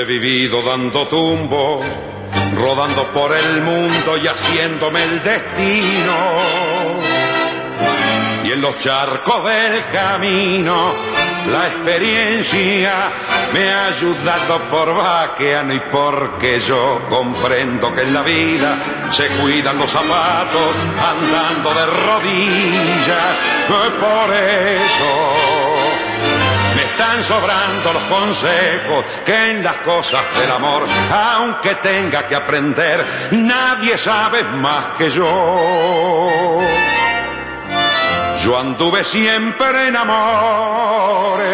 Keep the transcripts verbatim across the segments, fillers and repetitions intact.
vivido dando tumbos, rodando por el mundo y haciéndome el destino. Y en los charcos del camino, la experiencia me ha ayudado por vaqueano y porque yo comprendo que en la vida se cuidan los zapatos andando de rodillas. Por eso me están sobrando los consejos que en las cosas del amor, aunque tenga que aprender, nadie sabe más que yo. Yo anduve siempre en amores.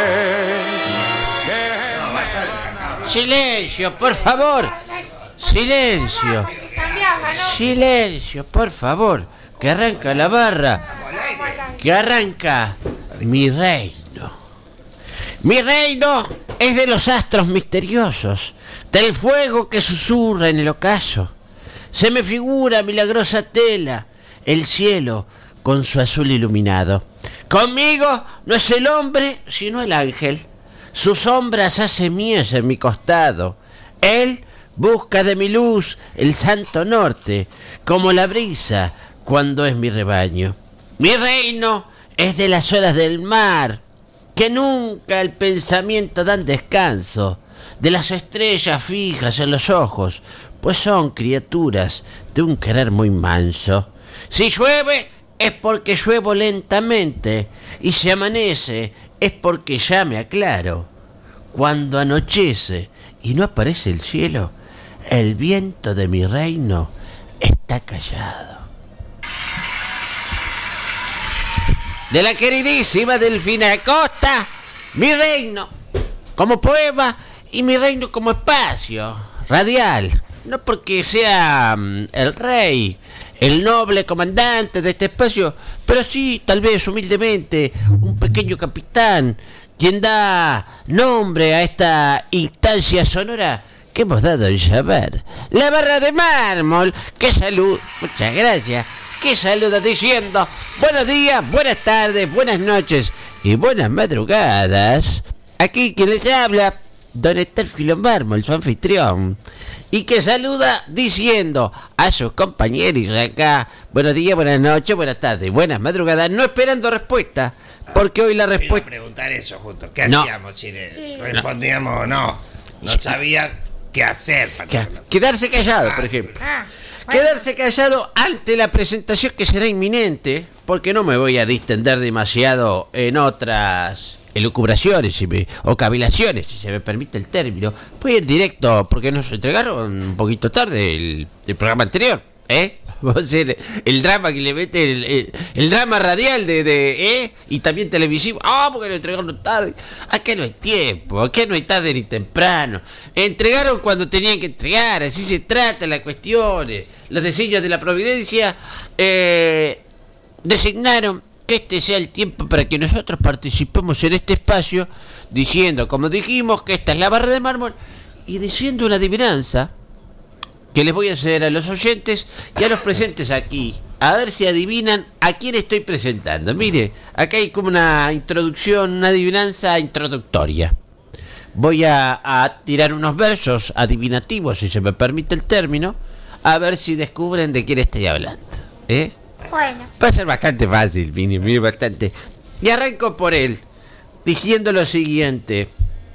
Silencio, por favor. Silencio. Silencio, por favor. Que arranca la barra. Que arranca mi reino. Mi reino es de los astros misteriosos, del fuego que susurra en el ocaso. Se me figura milagrosa tela, el cielo con su azul iluminado. Conmigo no es el hombre, sino el ángel. Sus sombras hace mies en mi costado. Él busca de mi luz el santo norte, como la brisa cuando es mi rebaño. Mi reino es de las olas del mar, que nunca el pensamiento dan descanso, de las estrellas fijas en los ojos, pues son criaturas de un querer muy manso. Si llueve, es porque lluevo lentamente, y si amanece es porque ya me aclaro. Cuando anochece y no aparece el cielo, el viento de mi reino está callado. De la queridísima Delfina Acosta, mi reino como poema y mi reino como espacio radial. No porque sea um, el rey, el noble comandante de este espacio, pero sí, tal vez humildemente, un pequeño capitán, quien da nombre a esta instancia sonora que hemos dado en llamar la barra de mármol, que salud, muchas gracias, que saluda diciendo buenos días, buenas tardes, buenas noches y buenas madrugadas. Aquí quien les habla, don Estérfilo Mármol, su anfitrión, y que saluda diciendo a sus compañeros de acá buenos días, buenas noches, buenas tardes, buenas madrugadas, no esperando respuesta, porque hoy la respuesta... Quiero preguntar eso justo, ¿qué no. hacíamos si le sí. respondíamos o no? No sabía qué hacer. Para que, quedarse callado, ah, por ejemplo. Ah, bueno. Quedarse callado ante la presentación que será inminente, porque no me voy a distender demasiado en otras... elucubraciones si me, o cavilaciones, si se me permite el término. Voy a ir directo, porque nos entregaron un poquito tarde el, el programa anterior, ¿eh? Va a ser el drama que le mete, el, el, el drama radial de, de ¿eh? Y también televisivo. Ah, oh, porque lo entregaron tarde. Acá no hay tiempo, acá no hay tarde ni temprano. Entregaron cuando tenían que entregar, así se trata la cuestión. Los designios de la providencia eh, designaron que este sea el tiempo para que nosotros participemos en este espacio, diciendo, como dijimos, que esta es la barra de mármol, y diciendo una adivinanza que les voy a hacer a los oyentes y a los presentes aquí, a ver si adivinan a quién estoy presentando. Mire, acá hay como una introducción, una adivinanza introductoria. Voy a, a tirar unos versos adivinativos, si se me permite el término, a ver si descubren de quién estoy hablando, ¿eh? Bueno. Va a ser bastante fácil, Mini, mini, bastante. Y arranco por él, diciendo lo siguiente.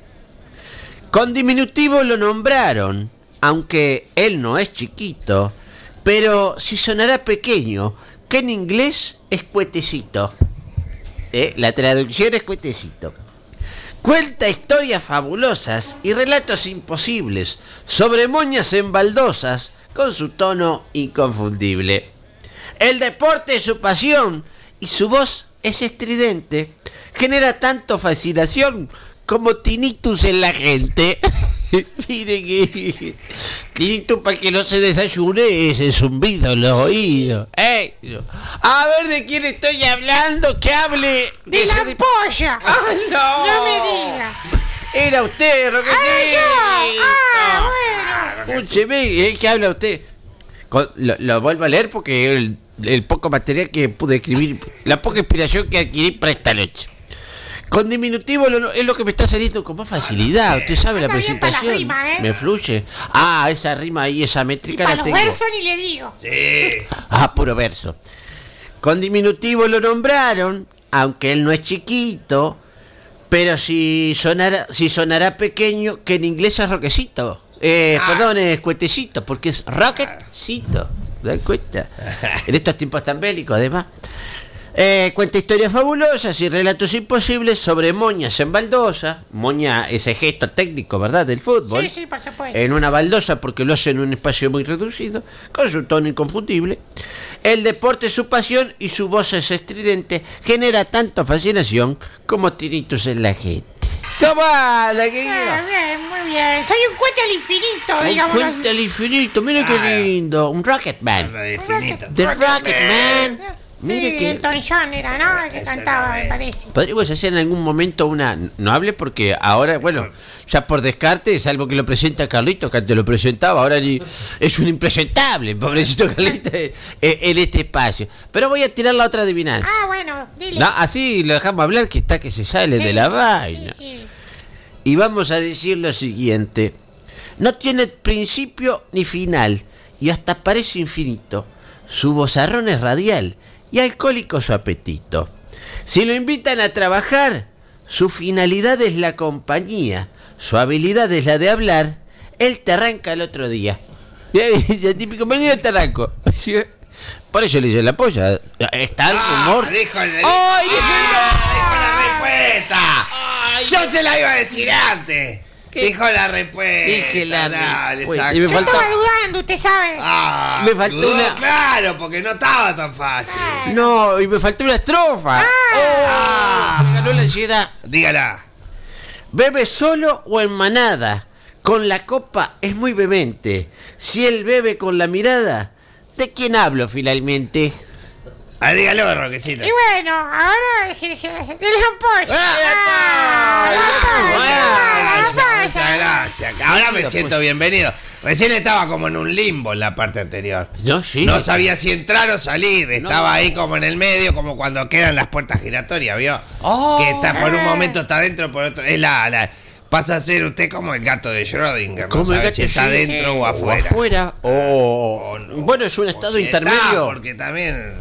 Con diminutivo lo nombraron, aunque él no es chiquito, pero si sonará pequeño, que en inglés es cuetecito. ¿Eh? La traducción es cuetecito. Cuenta historias fabulosas y relatos imposibles sobre moñas en baldosas con su tono inconfundible. El deporte es su pasión y su voz es estridente. Genera tanto fascinación como tinnitus en la gente. Mire que tinnitus para que no se desayune ese zumbido en los oídos. ¿Eh? A ver de quién estoy hablando, que hable. De la de... polla. ¡Ay, no! No me diga. Era usted, Roquetito. ¡Ah, yo! ¡Ah, bueno! Escúcheme, el que habla usted. Lo, lo vuelvo a leer porque el, el poco material que pude escribir, la poca inspiración que adquirí para esta noche. Con diminutivo lo- es lo que me está saliendo con más facilidad. Usted sabe la Anda bien para la presentación. rima, ¿eh? Me fluye. Ah, esa rima ahí, esa Y métrica para la los tengo. versos ni le digo. Sí. Ah, puro verso. Con diminutivo lo nombraron, aunque él no es chiquito, pero si sonara, si sonará pequeño, que en inglés es roquecito. Eh, Ah. Perdón, es cuetecito, porque es rocketcito. ¿Te das cuenta? En estos tiempos tan bélicos, además. Eh, cuenta historias fabulosas y relatos imposibles sobre moñas en baldosa. Moña, ese gesto técnico, ¿verdad? Del fútbol. Sí, sí, por supuesto. En una baldosa, porque lo hace en un espacio muy reducido, con su tono inconfundible. El deporte es su pasión y su voz es estridente, genera tanto fascinación como tiritos en la gente. ¿Cómo anda, Bien, querido? bien, muy bien. Soy un cuente al infinito, Un digamos. puente al infinito, mira qué Claro. lindo. Un Rocketman. Lo definito. The Rocketman. Sí, Mire que... Elton John era, ¿no? El que Ese cantaba, no me es. parece. Podríamos hacer en algún momento una... No hable porque ahora, bueno, ya por descarte, salvo que lo presenta Carlito, que antes lo presentaba, ahora ni- es un impresentable, pobrecito Carlito, eh, en este espacio. Pero voy a tirar la otra adivinanza. Ah, bueno, dile. No, así lo dejamos hablar, que está que se sale Sí, de la sí, vaina. sí. Y vamos a decir lo siguiente. No tiene principio ni final, y hasta parece infinito. Su vozarrón es radial, y alcohólico su apetito. Si lo invitan a trabajar, su finalidad es la compañía, su habilidad es la de hablar, él te arranca el otro día. Ya típico, venido te arranco. Por eso le hice la polla. Está el Ah, humor. dijo el- ¡Ay, dijo Ah, dijo la respuesta. Yo te la iba a decir antes. ¿Qué? Dijo la respuesta. Dije la Dale, respuesta. saca. Y me Yo falta- estaba dudando, usted sabe. Ah, Me faltó dudó, una- Claro, porque no estaba tan fácil. No, y me faltó una estrofa. Ah. Oh, me ganó la ansiedad. Dígala. Bebe solo o en manada. Con la copa es muy vehemente. Si él bebe con la mirada, ¿de quién hablo finalmente? Ah, dígalo, Roquecito. Y bueno, ahora de la ampolla. Ah, Ah, la ampolla, la Muchas, ampolla. muchas gracias. Ahora me siento bienvenido. Recién estaba como en un limbo en la parte anterior. No, sí. No sabía si entrar o salir. Estaba ahí como en el medio, como cuando quedan las puertas giratorias, ¿vio? Oh. que está por un momento está dentro, por otro. Es la, la- pasa a ser usted como el gato de Schrödinger. No ¿Cómo el sabe gato si está sí? dentro o afuera. afuera, o... O no. Bueno, es un O estado si está, intermedio. porque también.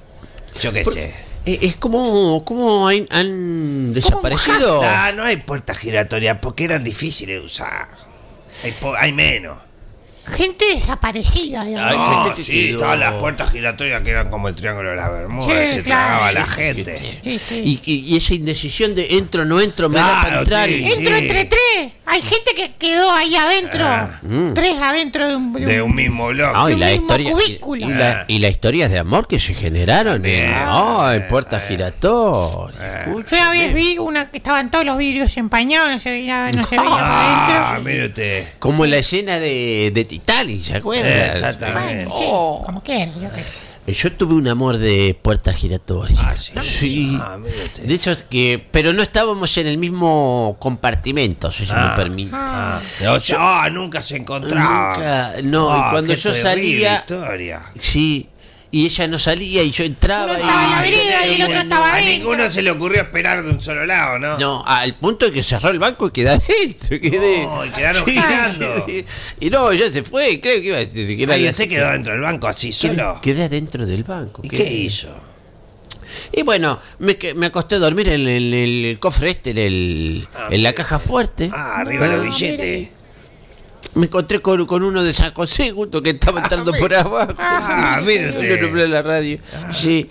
Yo qué Por- sé. Eh, Es como... ¿Cómo han, han desaparecido? Ah, no hay puertas giratorias porque eran difíciles de usar. Hay, po- hay menos. Gente desaparecida, digamos. Ay, No, gente que sí, quedó. estaban las puertas giratorias que eran como el triángulo de las Bermudas, Sí, se claro, tragaba sí, la sí, gente. Sí, sí. Y, y- y esa indecisión de entro, no entro, me da para Claro, entrar. sí, y- sí. Entro entre tres. Hay gente que quedó ahí adentro. Ah. Mm. Tres adentro de un, De un mismo bloque. No, y un la mismo historia, y, cubículo. y la- y las historias de amor que se generaron en, También. no, en puertas giratorias. Eh. Escuche, Yo una vez eh. vi una que estaban todos los vidrios empañados, no se veía, no se veía por Ah, adentro. mire usted. Como la escena de, de Titanic, ¿se acuerdan? Exactamente. Bueno, sí, Oh. como quiera, yo qué sé. Yo tuve un amor de puertas giratorias. Ah, sí. Sí. Ah, mire usted. De hecho, que, pero no estábamos en el mismo compartimento, si se Ah. me permite. Ah, o sea, ah, nunca se encontraba. Nunca, no, y Ah, cuando qué yo terrible salía, historia. sí, y ella no salía y yo entraba Uno y... estaba en la Ay, vereda y el otro estaba A adentro. ninguno se le ocurrió esperar de un solo lado, ¿no? No, al punto de que cerró el banco y quedé adentro. Quedé... No, y quedaron girando. quedé- Y no, ya se fue, creo que iba a decir que era Ay, la- usted quedó dentro del banco así Quedé, solo. quedé adentro del banco. ¿Y quedé- qué hizo? Y bueno, me, que- me acosté a dormir en, el- en el cofre este, en, el- Ah, en la caja fuerte. Ah, arriba Ah, los billetes. Me encontré con, con uno de San José, justo que estaba entrando por abajo. Ah, mire Yo usted. lo nombré en la radio. Sí.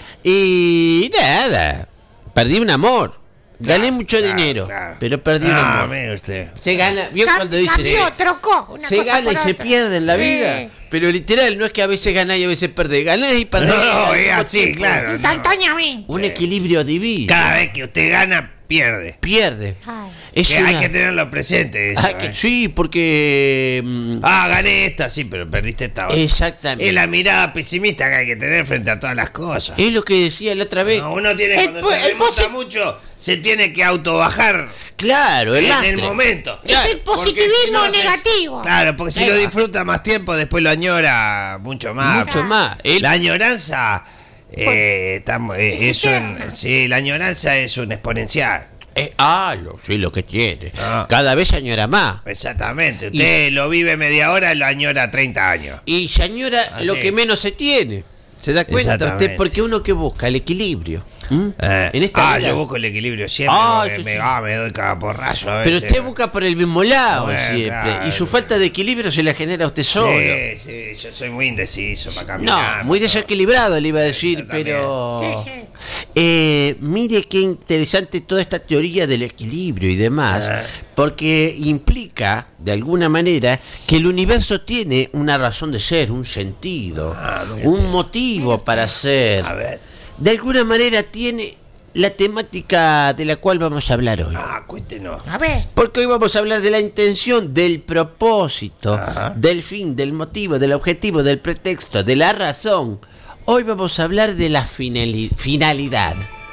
Y nada, perdí un amor. Gané Claro, mucho claro, dinero, claro. pero perdí un Ah, amor. mire usted. Se gana, ¿vio Cam- cuando dice cambió, se, trocó. Una se cosa gana por y se otra. pierde en la Sí. vida? Pero literal, no es que a veces ganás y a veces perdés. Ganás y perdés. No, no, al es mismo así, tiempo. claro. Instantáneamente. Un equilibrio divino. Cada vez que usted gana, pierde. Pierde. Ay. Es Que una- hay que tenerlo presente eso, Ah, que- eh. sí, porque... mm, Ah, gané esta, sí, pero perdiste esta otra. exactamente. Es la mirada pesimista que hay que tener frente a todas las cosas. Es lo que decía la otra vez. No, uno tiene, El cuando po- se el remonta posi- mucho, se tiene que autobajar Claro, el en lastre. el momento. Es el Porque positivismo si no se- negativo. Claro, porque si Ahí lo va. disfruta más tiempo, después lo añora mucho más. Mucho más. El- La añoranza, eh, estamos- eh, Es es un, eterna. sí, la añoranza es un exponencial. Eh, ah, lo, sí, lo que tiene. Ah. Cada vez se añora más. Exactamente. Usted lo vive media hora, lo añora treinta años. Y se añora Así. lo que menos se tiene. ¿Se da cuenta Exactamente. usted? Porque uno que busca el equilibrio. ¿Mm? Eh, En esta ah, vida. yo busco el equilibrio siempre. Ah, porque sí, me, sí. ah, me doy cada porrazo a Pero veces. usted busca por el mismo lado Bueno, siempre. claro. Y su falta de equilibrio se la genera a usted solo. Sí, sí, yo soy muy indeciso para caminar. No, muy todo. desequilibrado le iba a decir, Yo también. pero... Sí, sí. Eh, mire qué interesante toda esta teoría del equilibrio y demás, Ah. porque implica, de alguna manera, que el universo tiene una razón de ser, un sentido, Ah, mire un usted. motivo para ser. A ver. De alguna manera tiene la temática de la cual vamos a hablar hoy. Ah, cuéntenos. A ver. Porque hoy vamos a hablar de la intención, del propósito, Ajá. del fin, del motivo, del objetivo, del pretexto, de la razón. Hoy vamos a hablar de la finali- finalidad.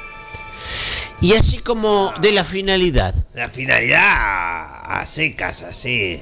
Y así como de la finalidad. La finalidad a secas, así.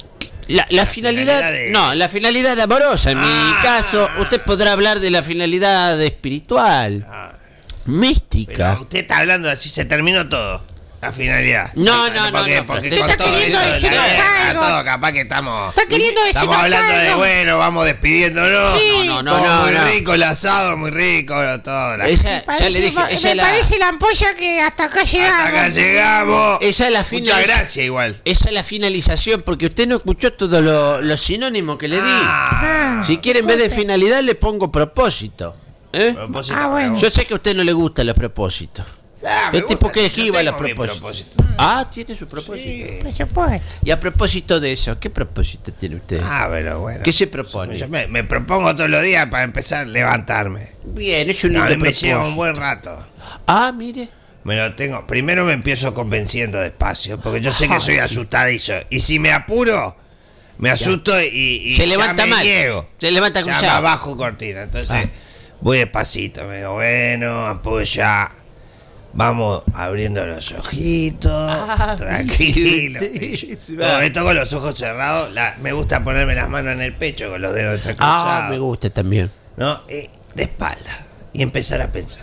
La, la finalidad, finalidad de- no, la finalidad amorosa. En Ah. mi caso, usted podrá hablar de la finalidad espiritual, Ah, mística. pero usted está hablando así, se terminó todo. La finalidad. No, Sí, no, no, porque, no, porque pero con está todo queriendo esto de la decirnos guerra, algo. todo capaz que estamos. Está queriendo Estamos decirnos hablando de algo. bueno, vamos despidiéndonos. Sí. No, no, Todo no, muy no. rico, el asado muy rico, todo. La... Esa, Me ya parece, le dije, me esa es la, parece la ampolla que hasta acá llegamos. Hasta acá llegamos. esa es la Muchas finalización. gracias igual. Esa es la finalización, porque usted no escuchó todos lo- los sinónimos que le di. Ah, Ah, Si quiere, en vez de disculpe. finalidad, le pongo propósito. ¿Eh? propósito, Ah, bueno. Yo sé que a usted no le gustan los propósitos. Ah, me El tipo gusta, que yo esquiva tengo los mi propósitos. propósito. Ah, tiene su propósito. Sí. Por supuesto. Y a propósito de eso, ¿qué propósito tiene usted? Ah, pero bueno. ¿Qué se propone? Yo me, me propongo todos los días para empezar a levantarme. Bien, es un A lindo mí me lleva un propósito. buen rato. Ah, mire. Me lo tengo. Primero me empiezo convenciendo despacio, porque yo sé que soy asustadizo. Y si me apuro, me asusto y, y Se ya levanta me mal. niego. Se levanta Ya me cruzado. abajo cortina. Entonces Ah. voy despacito. Me digo, bueno, apoya. Vamos abriendo los ojitos, Ah, tranquilo. sí, sí, va. Todo esto con los ojos cerrados. La- me gusta ponerme las manos en el pecho con los dedos entrecruzados. Ah, me gusta también. ¿No? Eh, de espalda. Y empezar a pensar.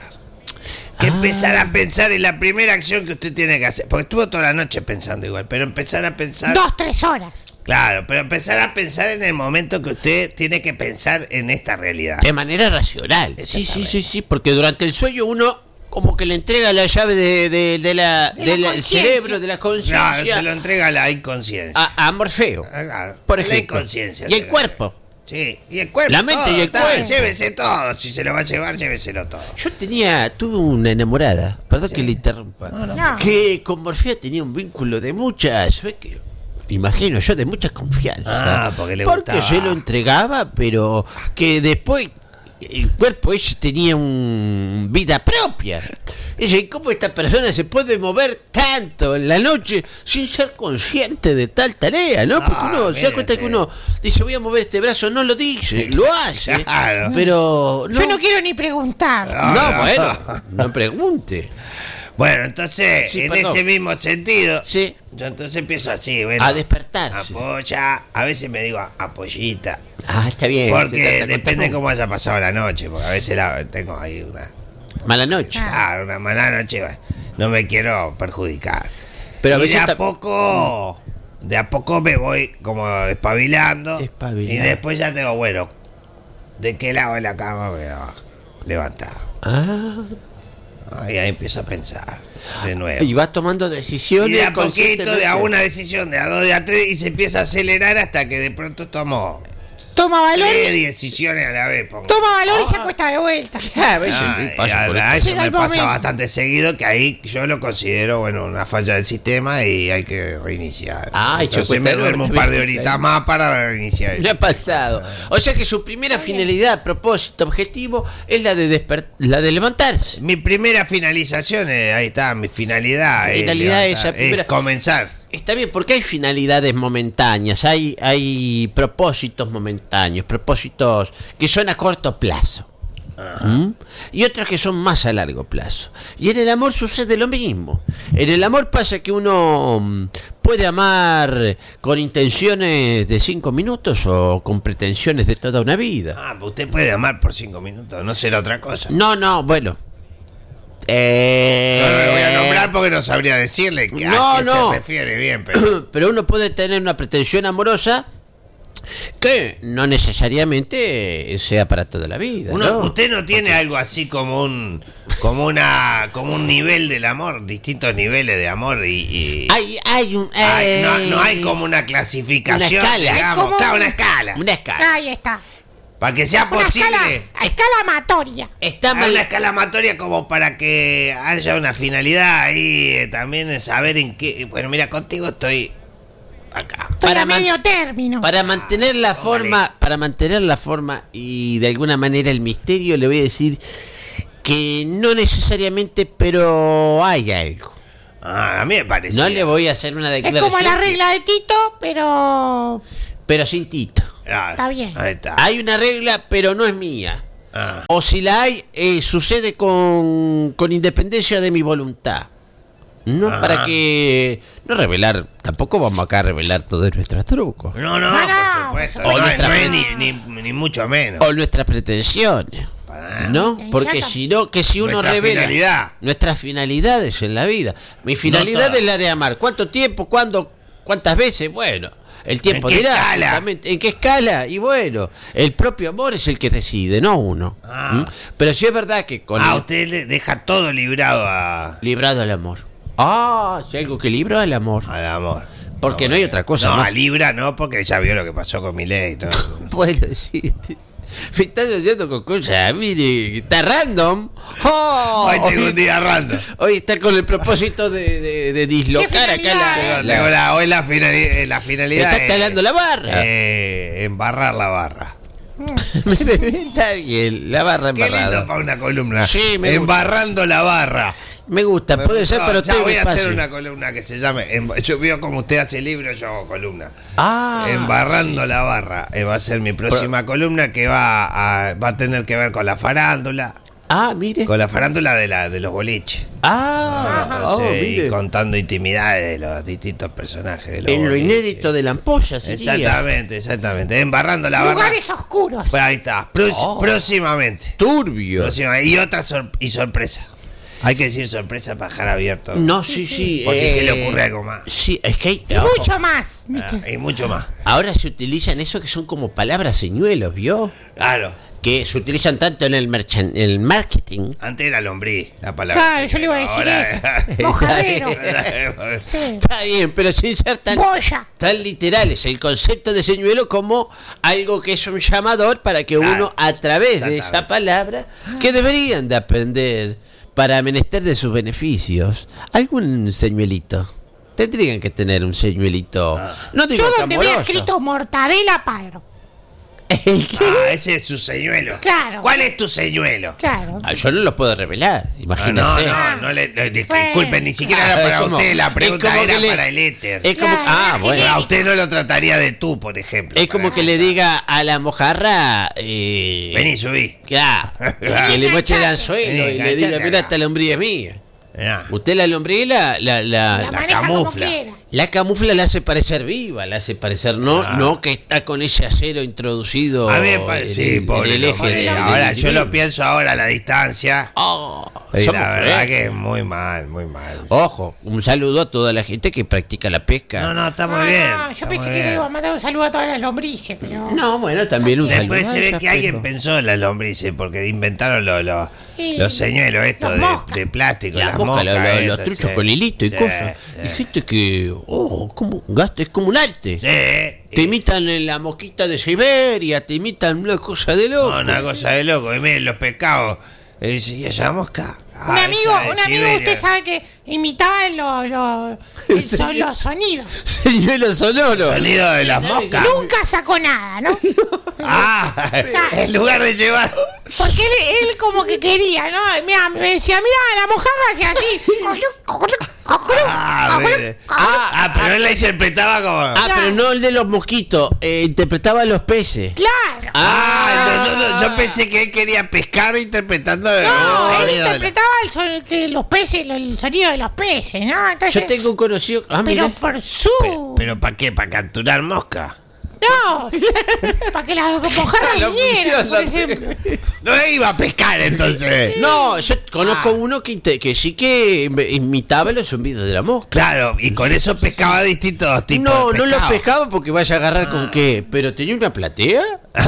Que Ah. empezar a pensar es la primera acción que usted tiene que hacer. Porque estuvo toda la noche pensando igual, pero empezar a pensar. Dos, tres horas. Claro, pero empezar a pensar en el momento que usted tiene que pensar en esta realidad. De manera racional. Sí, sí, Exactamente. sí, sí, porque durante el sueño uno como que le entrega la llave de, de- de la, De la del conciencia. cerebro, de la Claro, conciencia se lo entrega a la inconsciencia. a, a Morfeo, Ah, claro. por La ejemplo. inconsciencia. Y el se lo- cuerpo. Sí, y el cuerpo. La mente todo, y el está, cuerpo. Llévese todo. Si se lo va a llevar, lléveselo todo. Yo tenía, tuve una enamorada, perdón que le interrumpa, No. que con Morfeo tenía un vínculo de muchas, ¿ves que? Imagino yo, de mucha confianza. Ah, porque le Porque gustaba. yo lo entregaba, pero que después el cuerpo ella tenía un vida propia. Dice, ¿cómo esta persona se puede mover tanto en la noche sin ser consciente de tal tarea? ¿No? Porque Ah, uno se da cuenta mírate. que uno dice, voy a mover este brazo, no lo dice, lo hace. Claro. Pero Yo no quiero ni preguntar. Ah. no, no. bueno, no pregunte. Bueno, entonces, Sí, en perdón. ese mismo sentido, Sí. yo entonces empiezo así, bueno. A despertarse. Apoya, a veces me digo apoyita. Ah, está bien. se Porque trata depende con- cómo haya pasado la noche, porque a veces la, tengo ahí una, Mala noche. Ah. claro, una mala noche, bueno, no me quiero perjudicar. Pero a y veces de a ta- poco, de a poco me voy como espabilando. Espabilando. Y después ya tengo, bueno, ¿de qué lado de la cama me voy a levantar? Ah, Ahí, ahí empiezo a pensar de nuevo. y vas tomando decisiones. Y de a poquito, conscientemente. de a una decisión, de a dos, de a tres, y se empieza a acelerar hasta que de pronto tomo Toma valor tres y, decisiones a la vez. pongo. toma valor y se acuesta de vuelta. Ah, a veces Ah, sí y pasa a- por a esto. eso Llega me el pasa momento. bastante seguido, que ahí yo lo considero, bueno, una falla del sistema y hay que reiniciar. Ay, Entonces se me cuesta duermo un enorme. par de horitas más para reiniciar. el Me ha sistema. pasado. O sea que su primera finalidad, propósito, objetivo es la de desper- la de levantarse. Mi primera finalización, eh, ahí está, mi finalidad, es Finalidad levantar, esa primera- es comenzar. Está bien, porque hay finalidades momentáneas, hay, hay propósitos momentáneos, propósitos que son a corto plazo. ¿Mm? Y otros que son más a largo plazo. Y en el amor sucede lo mismo. En el amor pasa que uno mm, puede amar con intenciones de cinco minutos o con pretensiones de toda una vida. Ah, pues usted puede amar por cinco minutos, no será otra cosa. No, no, bueno. Eh... Yo no le voy a nombrar porque no sabría decirle que, No, a qué no. se refiere bien, pero... Pero uno puede tener una pretensión amorosa que no necesariamente sea para toda la vida. Uno- ¿no? Usted no tiene algo así como un como una como un nivel del amor, distintos niveles de amor y, y- Hay, hay un. hay- no, eh, no hay como una clasificación, una escala. digamos, Hay como claro, un- una escala, Una escala. Ahí está. para que sea Una posible. escala, escala amatoria. Está Hay mal. una escala amatoria como para que haya una finalidad ahí, eh, también en saber en qué. Bueno, mira, contigo estoy acá. Estoy Para a man- medio término. Para mantener la forma, para mantener la forma y de alguna manera el misterio, le voy a decir que no necesariamente, pero hay algo. Ah, a mí me parece. No le voy a hacer una Es declaración. como la regla de Tito, pero Pero sin Tito. Está bien. Ahí está. Hay una regla, pero no es mía. Ah. O si la hay, eh, sucede con, con independencia de mi voluntad. No Ajá. para que... No revelar, tampoco vamos acá a revelar todos nuestros trucos. No, no, No, por no, supuesto. por No, supuesto. no es ni, ni, ni mucho menos. O nuestras pretensiones. Para- ¿No? Ya Porque está. si no, que si uno Nuestra revela finalidad. nuestras finalidades en la vida. Mi finalidad todas. es la de amar. ¿Cuánto tiempo? ¿Cuándo? ¿Cuántas veces? Bueno, el tiempo ¿En qué dirá. escala? justamente, ¿En qué escala? Y bueno, el propio amor es el que decide, no uno. Ah. ¿Mm? Pero sí es verdad que con Ah, el- usted le deja todo librado a, librado al amor. Ah, si algo que libra al amor. al amor. Porque no hay otra cosa, No, ¿no? a Libra no, porque ya vio lo que pasó con mi ley. Bueno, sí. te- Me estás oyendo con cosas, mire, está random. Oh, Hoy tengo un día random. Hoy está con el propósito de, de- de dislocar acá la, Tengo, la- tengo la- hoy la, finali- la finalidad Está es, talando la barra. eh, embarrar la barra. Está bien, la barra Qué lindo embarrada. para una columna. Sí, me gusta. Embarrando la barra. Me gusta, Me puede gustó. ser, pero ya tengo voy a espacio. hacer una columna que se llame. em- Yo veo como usted hace libro, yo hago columna. Ah, Embarrando sí. la barra. Eh, va a ser mi próxima columna que va a, va a tener que ver con la farándula. Ah, mire. Con la farándula de la de los boliches. Ah, oh, Sí, mire. y contando intimidades de los distintos personajes de los En lo boliches. inédito de la ampolla sería. Exactamente, exactamente. Embarrando la barra. Lugares oscuros. Pues ahí está. Pro- Oh. Próximamente. Turbio. Próxima- Y otra sor- y sorpresa. Hay que decir sorpresa para dejar abierto. No, sí, sí. Por si se le eh, ocurre algo más. Sí, es que hay. Y ojo, mucho más, ¿viste? Ah, y mucho más. ahora se utilizan eso que son como palabras señuelos, ¿vio? Claro. Que se utilizan tanto en el, merchan- en el marketing. Antes era lombriz la palabra. Claro, yo le iba a decir eso. Mojadero. Sí. Está bien, pero sin ser tan, Boya. tan literales. El concepto de señuelo como algo que es un llamador para que Claro, uno, a través de esa exactamente. palabra, que deberían de aprender para menester de sus beneficios, algún señuelito. Tendrían que tener un señuelito. No digo Yo que donde había amoroso. escrito mortadela pagro. ¿El qué? Ah, ese es su señuelo. Claro. ¿Cuál es tu señuelo? Claro. Ah, yo no lo puedo revelar, Ah, imagínese. no, no, no le, le- Bueno. disculpen, ni siquiera Claro, era es para como- usted, la es pregunta como era que le- para el éter. Es como, Claro, ah, era bueno. A usted no lo trataría de tú, por ejemplo. Es como para que le empezar. diga a la mojarra. Eh, Vení, subí. Claro, Claro. que le moche el Enganchate. anzuelo Vení, y le enganchate diga: mira, acá. esta lombriz es mía. Mirá. Usted la lombriz la, la, la, La la, maneja como camufla. quiera. la camufla la hace parecer viva, la hace parecer no, Ah. no que está con ese acero introducido A mí me parece, en, sí, el- en pobre el eje loco. de, Ahora, del yo lo individuo. pienso ahora a la distancia. Oh, Y somos la verdad crueles. que es muy mal, muy mal. Ojo, un saludo a toda la gente que practica la pesca. No, no, está muy No, bien. no, está yo pensé muy que le bien. iba a mandar un saludo a todas las lombrices, pero. No, bueno, también un Después saludo. se ve Ay, que alguien pero- pensó en las lombrices porque inventaron los los Sí. los señuelos estos Las de, moscas. de plástico, Las las moscas, moscas, lo- lo- estas, los truchos sí. con hilito y Sí, cosas. sí. Y gente que, oh, como un gasto, es como un arte. Sí, Te y- imitan en la mosquita de Siberia, te imitan una cosa de loco. no, una cosa de loco. Y miren los pescados. Y dice, ¿y esa mosca? Ah, Un amigo, esa de un amigo, Siberia. usted sabe que imitaba los, los, el son- los sonidos. Señuelo sonoro. Sonido de las moscas. Nunca sacó nada, ¿no? Ah, en lugar de llevar. Porque él, él como que quería, ¿no? Mira, me decía, mira, la mojarra hacía así. Ah, mire. ah, pero él la interpretaba como. Ah, Ah, pero no el de los mosquitos, eh, interpretaba a los peces. Claro. Ah, entonces yo, yo pensé que él quería pescar interpretando el No, él sonido de la- interpretaba el, son- que los peces, el sonido de los peces, ¿no? Entonces, Yo tengo un conocido. Ah, pero mira. por su. Pero ¿para qué? ¿Para capturar mosca? No, para que la mojarra La viniera, opción, por la- ejemplo. No iba a pescar entonces. No, yo conozco Ah. uno que, inte- que sí que me- imitaba los zumbidos de la mosca. Claro, y con eso pescaba distintos tipos No, de no pescado. lo pescaba porque vaya a agarrar con qué. Pero tenía una platea.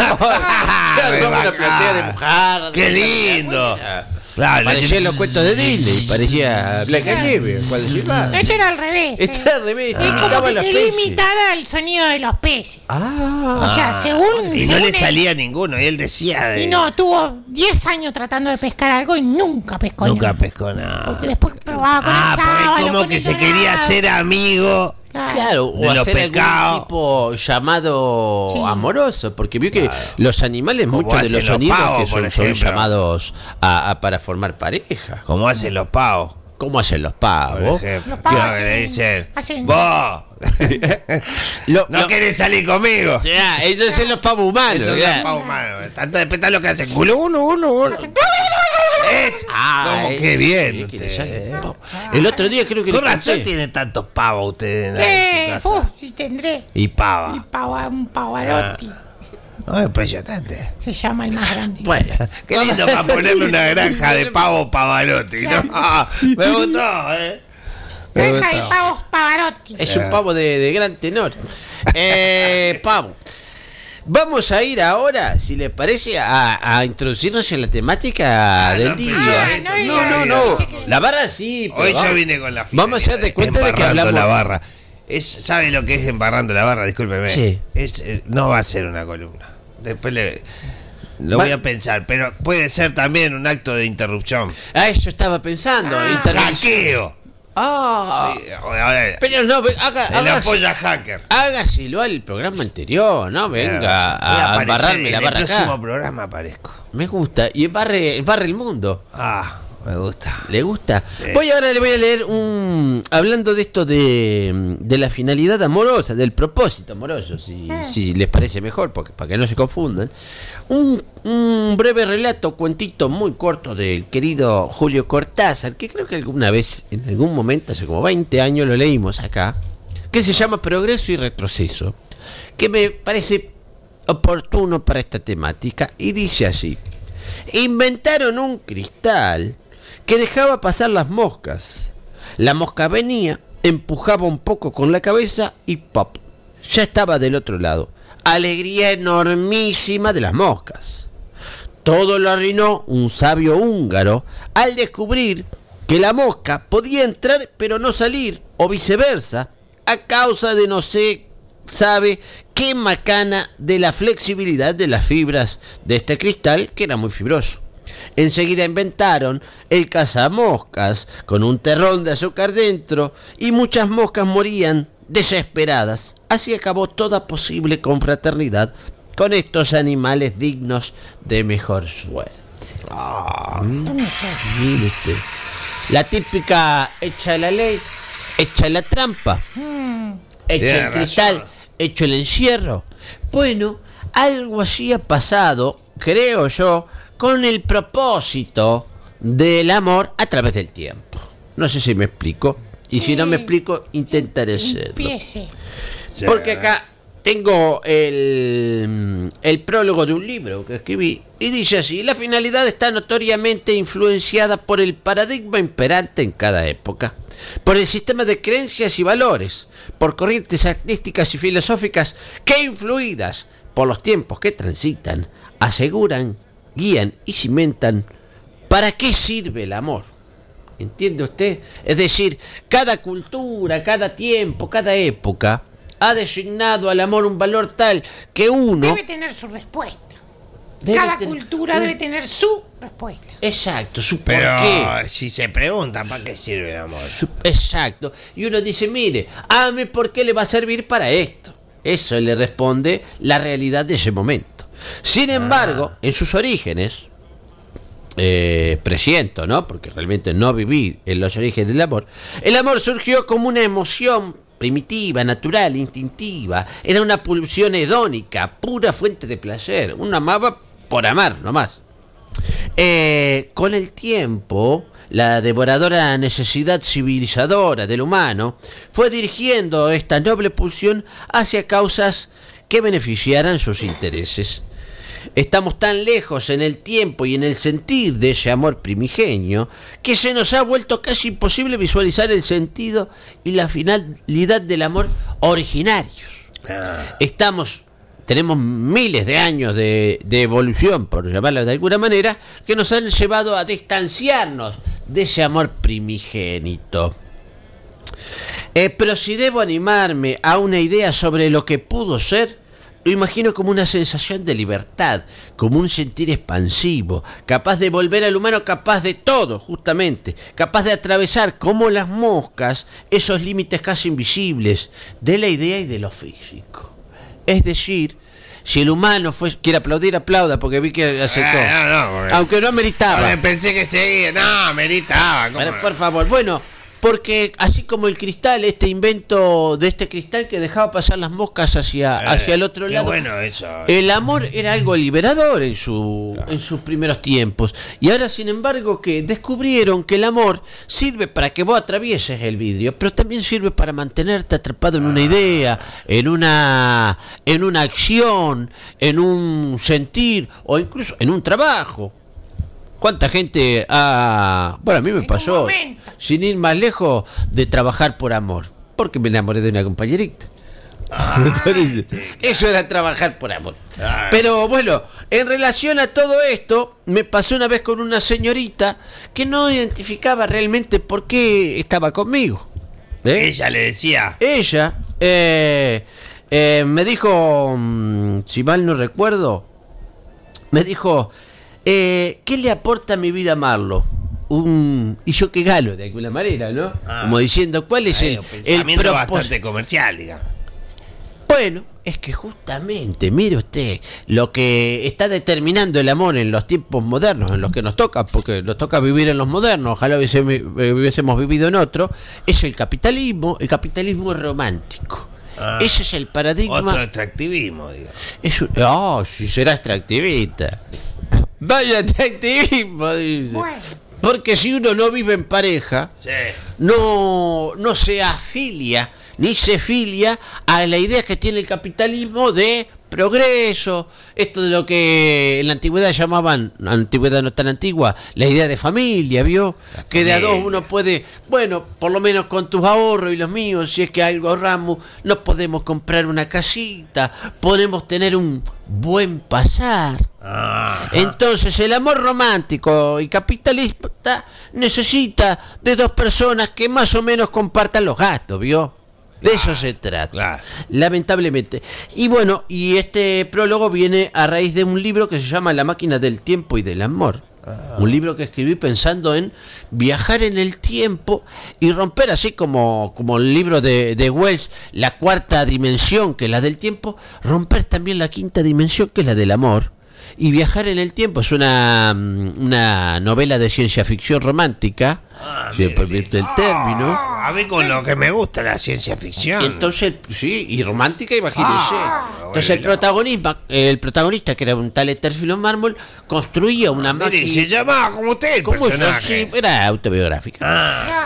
Qué una bacán. platea de mojarra. Qué de- lindo. Claro, Parecían los cuentos de Disney. Parecía Blancanieves. cuando se iba. Esto era al revés. eh. Está al revés. Es como imitaba que los quería peces. imitar al sonido de los peces. Ah. O sea, según. Y no según le él- salía ninguno, y él decía de... Y no, tuvo diez años tratando de pescar algo y nunca pescó Nunca nada. pescó nada. Porque después probaba con Ah, el pues sábalo, es como con que el se quería dorado. hacer amigo. Claro, de o los hacer algún pescados. tipo llamado Sí. amoroso, porque vio que los animales, Como muchos de hacen los los sonidos pavos, que son, por son ejemplo. llamados a, a- para formar pareja. Como hacen los pavos, ¿Cómo hacen los por pavos? ejemplo. Los pavos Claro, que le hacen- dicen, hacen- vos, Lo- no lo- querés salir conmigo. Ya, ellos son los pavos humanos. Eso es ya. un pavo humano. Tanto de petar lo que hacen. Culo uno, uno, uno. Es- Ah, ¿Cómo eh, que bien? sí, que le usted, sale eh? un pavo. El otro día creo que Con le razón conté. tiene tantos pavos ustedes en la- Eh, en su uh, casa. sí tendré. Y Y pava. pava, un pavarotti. No, impresionante. Se llama el más grande. Bueno, Qué lindo para ponerle una granja de pavo Pavarotti, ¿no? Ah, me gustó, ¿eh? Me Granja de gustó. pavos Pavarotti. es un pavo de, de gran tenor. Eh, pavo. Vamos a ir ahora, si les parece, a, a introducirnos en la temática Ah, del no, día. pero no, no, no, no, no. dice que- La barra sí. pero Hoy yo vamos. vine con la Vamos a hacer de cuenta de que embarrando hablamos. la barra. Es, ¿Sabe lo que es embarrando la barra? Discúlpeme. Sí. Es, eh, no va a ser una columna. Después le, lo Va- voy a pensar, pero puede ser también un acto de interrupción. A eso estaba pensando. Ah. intervención. ¡Hackeo! Ah. Sí, ahora, Pero no, ve- haga, el hágase- apoya hacker. hágaselo al programa anterior, no venga Voy a a, aparecer embarrarme en la el barra próximo acá. programa aparezco. Me gusta. Y embarre, embarre el mundo. Ah, me gusta. ¿Le gusta? Sí. Voy ahora le voy a leer un. Hablando de esto de, de la finalidad amorosa, del propósito amoroso, si, si les parece mejor, porque para que no se confundan. Un, un breve relato, cuentito muy corto del querido Julio Cortázar, que creo que alguna vez, en algún momento, hace como veinte años, lo leímos acá, que se llama Progreso y Retroceso, que me parece oportuno para esta temática, y dice así: inventaron un cristal que dejaba pasar las moscas. La mosca venía, empujaba un poco con la cabeza y ¡pop! Ya estaba del otro lado. Alegría enormísima de las moscas. Todo lo arruinó un sabio húngaro al descubrir que la mosca podía entrar pero no salir, o viceversa, a causa de no sé sabe qué macana de la flexibilidad de las fibras de este cristal, que era muy fibroso. Enseguida inventaron el cazamoscas con un terrón de azúcar dentro, y muchas moscas morían desesperadas. Así acabó toda posible confraternidad con estos animales dignos de mejor suerte. Ah, mire usted. La típica echa la ley, echa la trampa, hecho Tiene el cristal, razón. hecho el encierro. Bueno, algo así ha pasado, creo yo, con el propósito del amor a través del tiempo. No sé si me explico. Y si no me explico, intentaré hacerlo. Empiece. Porque acá tengo el, el prólogo de un libro que escribí y dice así: la finalidad está notoriamente influenciada por el paradigma imperante en cada época, por el sistema de creencias y valores, por corrientes artísticas y filosóficas que, influidas por los tiempos que transitan, aseguran, guían y cimentan para qué sirve el amor. ¿Entiende usted? Es decir, cada cultura, cada tiempo, cada época ha designado al amor un valor tal que uno... Debe tener su respuesta. Debe Cada tener- cultura debe tener su respuesta. Exacto, su por Pero qué. si se preguntan, ¿para qué sirve el amor? Su- Exacto. Y uno dice, mire, ame por qué le va a servir para esto. Eso le responde la realidad de ese momento. Sin embargo, en sus orígenes, eh, presiento, ¿no? Porque realmente no viví en los orígenes del amor. El amor surgió como una emoción primitiva, natural, instintiva. Era una pulsión hedónica, pura fuente de placer. Uno amaba por amar, nomás. Eh, con el tiempo, la devoradora necesidad civilizadora del humano fue dirigiendo esta noble pulsión hacia causas que beneficiarán sus intereses. Estamos tan lejos en el tiempo y en el sentir de ese amor primigenio que se nos ha vuelto casi imposible visualizar el sentido y la finalidad del amor originarios. Estamos, tenemos miles de años de, de evolución, por llamarlo de alguna manera, que nos han llevado a distanciarnos de ese amor primigénito. Eh, pero si debo animarme a una idea sobre lo que pudo ser, lo imagino como una sensación de libertad, como un sentir expansivo, capaz de volver al humano capaz de todo, justamente, capaz de atravesar como las moscas esos límites casi invisibles de la idea y de lo físico. Es decir, si el humano fue, quiere aplaudir, aplauda, porque vi que aceptó. Eh, no, no, porque... Aunque no meritaba. Porque pensé que seguía, no, meritaba. Pero, por favor, bueno... Porque así como el cristal, este invento de este cristal que dejaba pasar las moscas hacia, Eh, hacia el otro qué lado, bueno eso. el amor era algo liberador en, su, claro. en sus primeros tiempos. Y ahora, sin embargo, que descubrieron que el amor sirve para que vos atravieses el vidrio, pero también sirve para mantenerte atrapado en una idea, en una, en una acción, en un sentir o incluso en un trabajo. ¿Cuánta gente ha... Bueno, a mí me pasó, sin ir más lejos, de trabajar por amor? Porque me enamoré de una compañerita. Ah, eso era trabajar por amor. Ah. Pero bueno, en relación a todo esto, me pasó una vez con una señorita que no identificaba realmente por qué estaba conmigo. ¿Eh? Ella le decía. Ella eh, eh, me dijo, si mal no recuerdo, me dijo... Eh, ¿qué le aporta a mi vida amarlo? Un, y yo que gano de alguna manera, ¿no? Ah, como diciendo, ¿cuál es el, el propósito? Bastante comercial, digamos. Bueno, es que justamente, mire usted, lo que está determinando el amor en los tiempos modernos, en los que nos toca, porque nos toca vivir en los modernos, ojalá hubiésemos vivido en otro, es el capitalismo, el capitalismo romántico. Ah, ese es el paradigma. Otro extractivismo, digamos. Es un, oh, si será extractivista. Vaya atractivismo, dice. Bueno. Porque si uno no vive en pareja, sí. no, no se afilia ni se filia a la idea que tiene el capitalismo de progreso, esto de lo que en la antigüedad llamaban, la antigüedad no tan antigua, la idea de familia, ¿vio? La que familia. De a dos uno puede, bueno, por lo menos con tus ahorros y los míos, si es que algo ahorramos, nos podemos comprar una casita, podemos tener un buen pasar. Ajá. Entonces el amor romántico y capitalista necesita de dos personas que más o menos compartan los gastos, ¿vio? De eso se trata, claro. Lamentablemente. Y bueno, y este prólogo viene a raíz de un libro que se llama La máquina del tiempo y del amor. Ah. Un libro que escribí pensando en viajar en el tiempo y romper, así como, como el libro de, de Wells, la cuarta dimensión, que es la del tiempo, romper también la quinta dimensión, que es la del amor. Y viajar en el tiempo es una, una novela de ciencia ficción romántica, ah, si me permite el término. Ah, a mí con lo que me gusta la ciencia ficción. Entonces, sí, y romántica, imagínense. Ah, Entonces el protagonista, el protagonista, que era un tal Etérfilo Mármol, construía una ah, máquina. Se llamaba como usted el ¿Cómo personaje? Eso? Sí, era autobiográfica. Ah.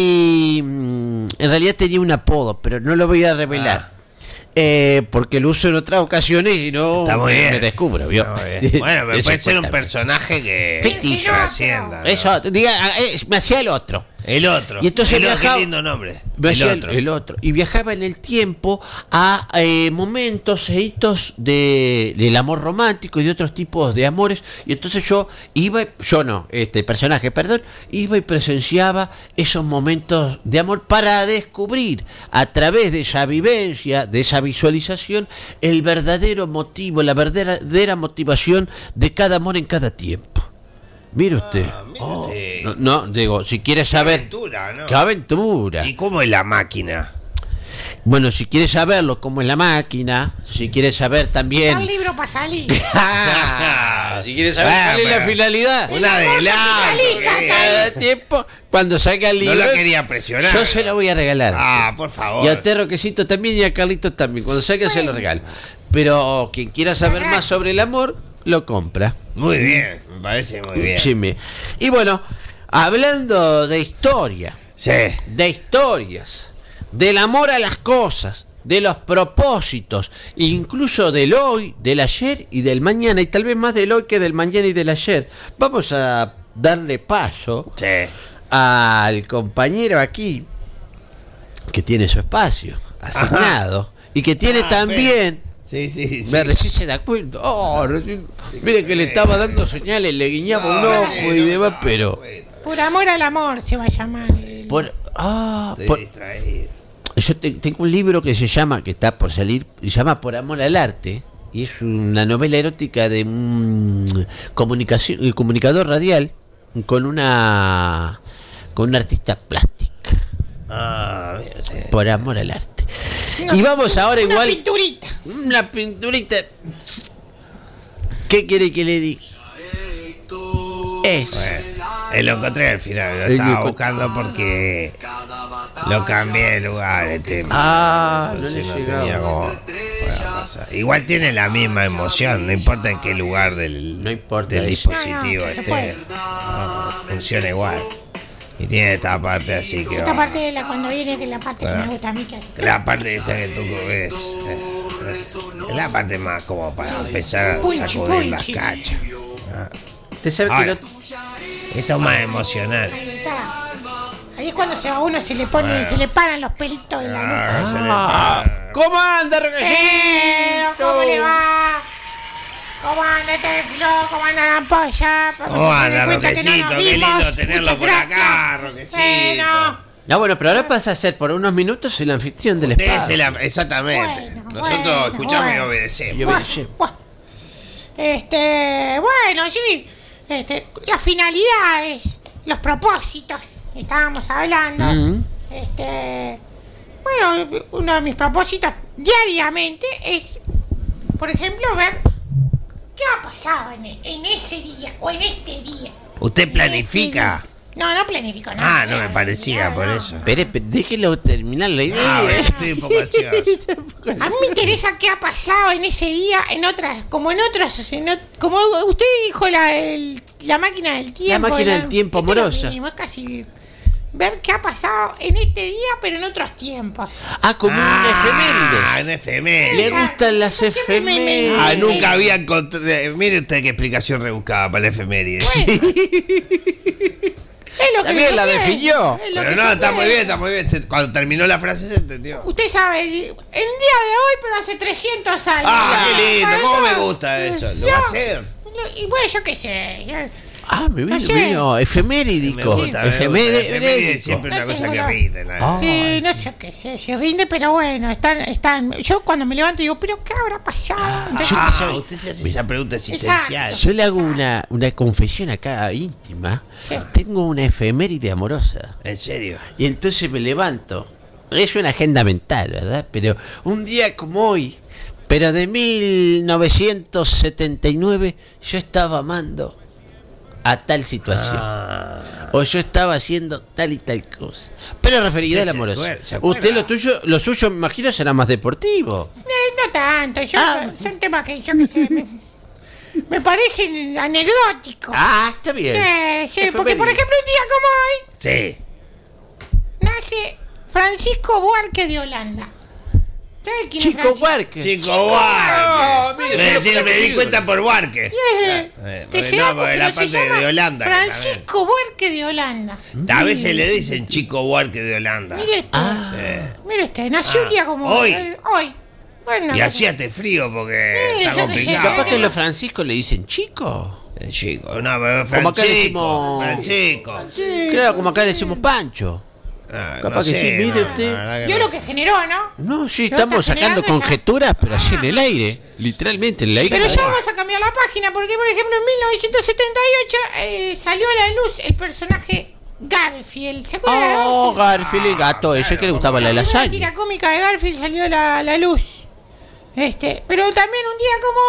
Y mm, en realidad tenía un apodo, pero no lo voy a revelar. Ah. Eh, porque lo uso en otras ocasiones y no me, me descubro, ¿vio? Bueno, pero puede ser un personaje que ficticio hacienda, ¿no? Eso, diga, eh, me hacía el otro. El otro. Y entonces el viajaba, qué lindo nombre. El otro. el otro. Y viajaba en el tiempo a eh, momentos e hitos de, del amor romántico y de otros tipos de amores. Y entonces yo iba, yo no, este personaje, perdón, iba y presenciaba esos momentos de amor para descubrir a través de esa vivencia, de esa visualización, el verdadero motivo, la verdadera motivación de cada amor en cada tiempo. Mire usted. Ah, mire oh, usted. No, no, digo, si quiere saber. Qué aventura, ¿no? Qué aventura. ¿Y cómo es la máquina? Bueno, si quiere saberlo, cómo es la máquina, si quiere saber también. Un libro para salir. Ah, si quiere saber ah, cuál es la finalidad. Una de cada tiempo, cuando salga el libro. No lo quería presionar. Yo se lo voy a regalar. Ah, por favor. Y a Té Roquecito también y a Carlitos también. Cuando salga se lo regalo. Pero quien quiera saber más sobre el amor, lo compra. Muy bien, me parece muy bien. Sí, me... Y bueno, hablando de historia, sí. de historias, del amor a las cosas, de los propósitos, incluso del hoy, del ayer y del mañana, y tal vez más del hoy que del mañana y del ayer. Vamos a darle paso Sí. al compañero aquí, que tiene su espacio asignado, ajá, y que tiene ah, también... Sí, sí, sí. Me recién se da cuenta. Oh, recién, mire que le estaba dando señales, le guiñaba no, un ojo no, y no, demás, no, pero... Por amor al amor se va a llamar. El... Por, ah, Estoy por, distraído. Yo te, tengo un libro que se llama, que está por salir, se llama Por amor al arte, y es una novela erótica de un comunicación, comunicador radial con una con una artista plástica. Ah, sí. Por amor al arte. Una, y vamos ahora una igual. Una pinturita. Una pinturita. ¿Qué quiere que le diga? Es. Bueno, eh, lo encontré al final, lo estaba lo buscando porque lo cambié de lugar el tema. Ah, no le no llegaba. tenía como, bueno, pasa. Igual tiene la misma emoción, no importa en qué lugar del, no importa del eso. dispositivo no, no, esté, no, funciona igual. Y tiene esta parte así que esta va. parte de la cuando viene que es la parte Claro. que me gusta a mí que... La parte esa que tú ves eh, es, es la parte más como para empezar a Punchi, sacudir las punchi. cachas. Ah. Usted sabe que Ahora, lo... esto es más emocional. Ahí está. Ahí es cuando se, a uno se le pone, Bueno. se le paran los pelitos en la nuca. Ah, se le Ah, para. ¿cómo anda, ¡Eh! Reguecito? ¿Cómo le va? ¿Cómo anda este flo? ¿Cómo anda la polla? ¿Cómo anda, Roquecito? Qué lindo tenerlo por acá, Roquecito. Bueno, No, bueno, pero ahora pasa a ser por unos minutos el anfitrión del Usted es espacio. el- exactamente. Bueno, Nosotros bueno, escuchamos bueno. y obedecemos. Y obedecemos. bueno, este, bueno, sí, este, las finalidades, los propósitos, estábamos hablando. Mm. Este, bueno, uno de mis propósitos diariamente es, por ejemplo, ver qué ha pasado en, en ese día o en este día. ¿Usted En planifica? este día. No, no planifico nada. Ah, no me parecía, no, por no. eso. Espere, espere, déjelo terminar la idea. Ah, bueno, estoy un poco ansioso. A mí me interesa qué ha pasado en ese día, en otras, como en otros, en ot- como usted dijo la, el- la máquina del tiempo. máquina del tiempo es lo amorosa. mismo, es casi ver qué ha pasado en este día, pero en otros tiempos. Ah, como Ah, un un efeméride. efeméride. Le gustan las Yo siempre me- me- efemérides. Ah, nunca había encontrado. Mire usted qué explicación rebuscada para el efeméride. Es lo que También se la puede, definió. es lo Pero que no, se está muy puede. bien, está muy bien. Se- Cuando terminó la frase se entendió. Usted sabe, en día de hoy, pero hace trescientos años. Ah, qué lindo, Eso- cómo me gusta eso. ¿Lo va a Yo- hacer? Y bueno, yo qué sé. yo- Ah, me vino, No sé. vino, efeméridico. Me gusta, me gusta. Efeméride- El efeméride es siempre No una cosa tengo que la- rinde. la- Ah. Sí, no sé qué sé, si rinde, pero bueno, están, están. Yo cuando me levanto digo, ¿pero qué habrá pasado? Entonces, yo- Ah, sabe- usted se hace esa pregunta existencial. Yo le hago una, una confesión acá íntima. Sí. Tengo una efeméride amorosa. En serio. Y entonces me levanto. Es una agenda mental, ¿verdad? Pero un día como hoy, pero de mil novecientos setenta y nueve, yo estaba amando a tal situación. Ah. O yo estaba haciendo tal y tal cosa. Pero referida ¿Usted al se amoroso. acuerda- se acuerda? Usted lo tuyo, lo suyo me imagino será más deportivo. eh, no tanto, yo, Ah. son temas que yo que sé, me, me parecen anecdóticos. Ah, está bien. Sí, sí, porque Efeméride. por ejemplo un día como hoy Sí. nace Francisco Buarque de Holanda. ¿Sabe quién es Chico Francisco? Huarque. Chico Huarque. mire, me, se lo sí, me di consigo. cuenta por Huarque. Eh, Eh, te porque se no, da- porque la pero se parte llama de Holanda, que Francisco Buarque de Holanda. A veces le dicen Chico Huarque de Holanda. Mire usted, Ah. Sí. mire usted, nació Ah, un día como hoy. eh, hoy. Bueno, Y hacíate frío porque Sí, está yo qué sé. complicado. Capaz que los franciscos le dicen chico. Eh, Chico, no, pero Como acá le Francisco. decimos- Francisco. Claro, como acá le decimos Pancho. Ah, Capaz no que sé, sí, mire no, usted. la verdad que Yo no. lo que generó, ¿no? No, sí, Yo estamos está sacando generando ya- conjeturas, pero así en el aire. Literalmente en el aire. Pero ya vamos a cambiar la página porque, por ejemplo, en mil novecientos setenta y ocho eh, salió a la luz el personaje Garfield. ¿Se acuerdan de Oh, Garfield? Garfield, el gato ese que le gustaba la La lasaña. tira cómica de Garfield salió a la, a la luz. Este, pero también un día como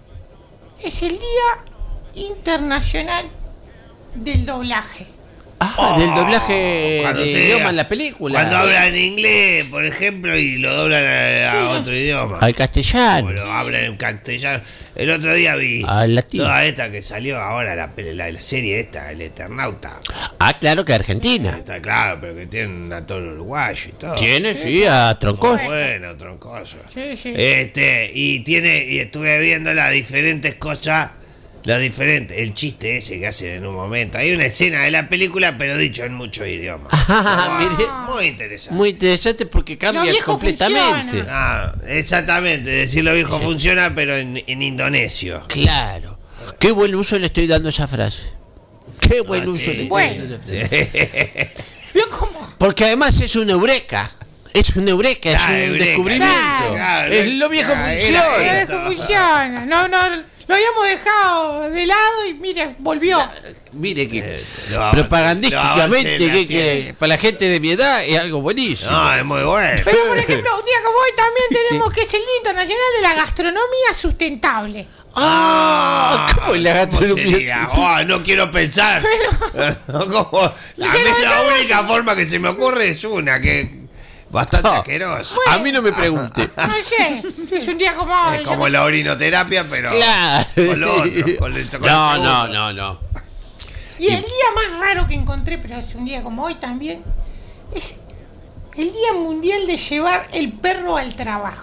hoy es el Día Internacional del Doblaje. Ah, Ah, del doblaje Cuando de te- idioma en la película. Cuando hablan inglés, por ejemplo, y lo doblan a, a otro idioma. Al O castellano. lo hablan en castellano. El otro día vi Al latino. toda esta que salió ahora, la, la, la serie esta, El Eternauta. Ah, claro que Argentina. Está claro, pero que tiene un actor uruguayo y todo. Tiene, sí, a Troncoso. Bueno, troncoso. Sí, sí. Este, y tiene, y estuve viendo las diferentes cosas, las diferentes, el chiste ese que hacen en un momento. Hay una escena de la película, pero dicho en muchos idiomas. Ah, Muy- mire. Muy interesante. Muy interesante porque cambia Los viejos completamente. funcionan. Ah, exactamente, decir lo viejo funciona, pero en, en indonesio. Claro. Qué buen uso le estoy dando a esa frase. Qué buen Ah, uso sí. le estoy Bueno. dando. Sí. ¿Vio cómo? Porque además es una eureka. Es una eureka, Ah, es un eureka, descubrimiento. claro, es lo viejo claro, era funciona. Pero es esto. que funciona. No, no, lo habíamos dejado de lado y mira, volvió. Mire que Eh, lo avance- propagandísticamente lo avance en la que, que ciencia. para la gente de mi edad es algo buenísimo. No, es muy bueno. Pero por ejemplo, un día como hoy también tenemos que es el Día Internacional de la Gastronomía Sustentable. Ah, ¿cómo es la ¿Cómo gastronomía? sería? Oh, no quiero pensar. ¿Cómo? A Y mí se lo la dejamos única forma que se me ocurre es una que bastante No. asquerosa. A mí no me pregunte. No sé, es un día como hoy. Es como la orinoterapia, pero Claro. con lo otro, con el chocolate. No, no, no, no. Y el día más raro que encontré, pero es un día como hoy también, es el Día Mundial de llevar el perro al trabajo.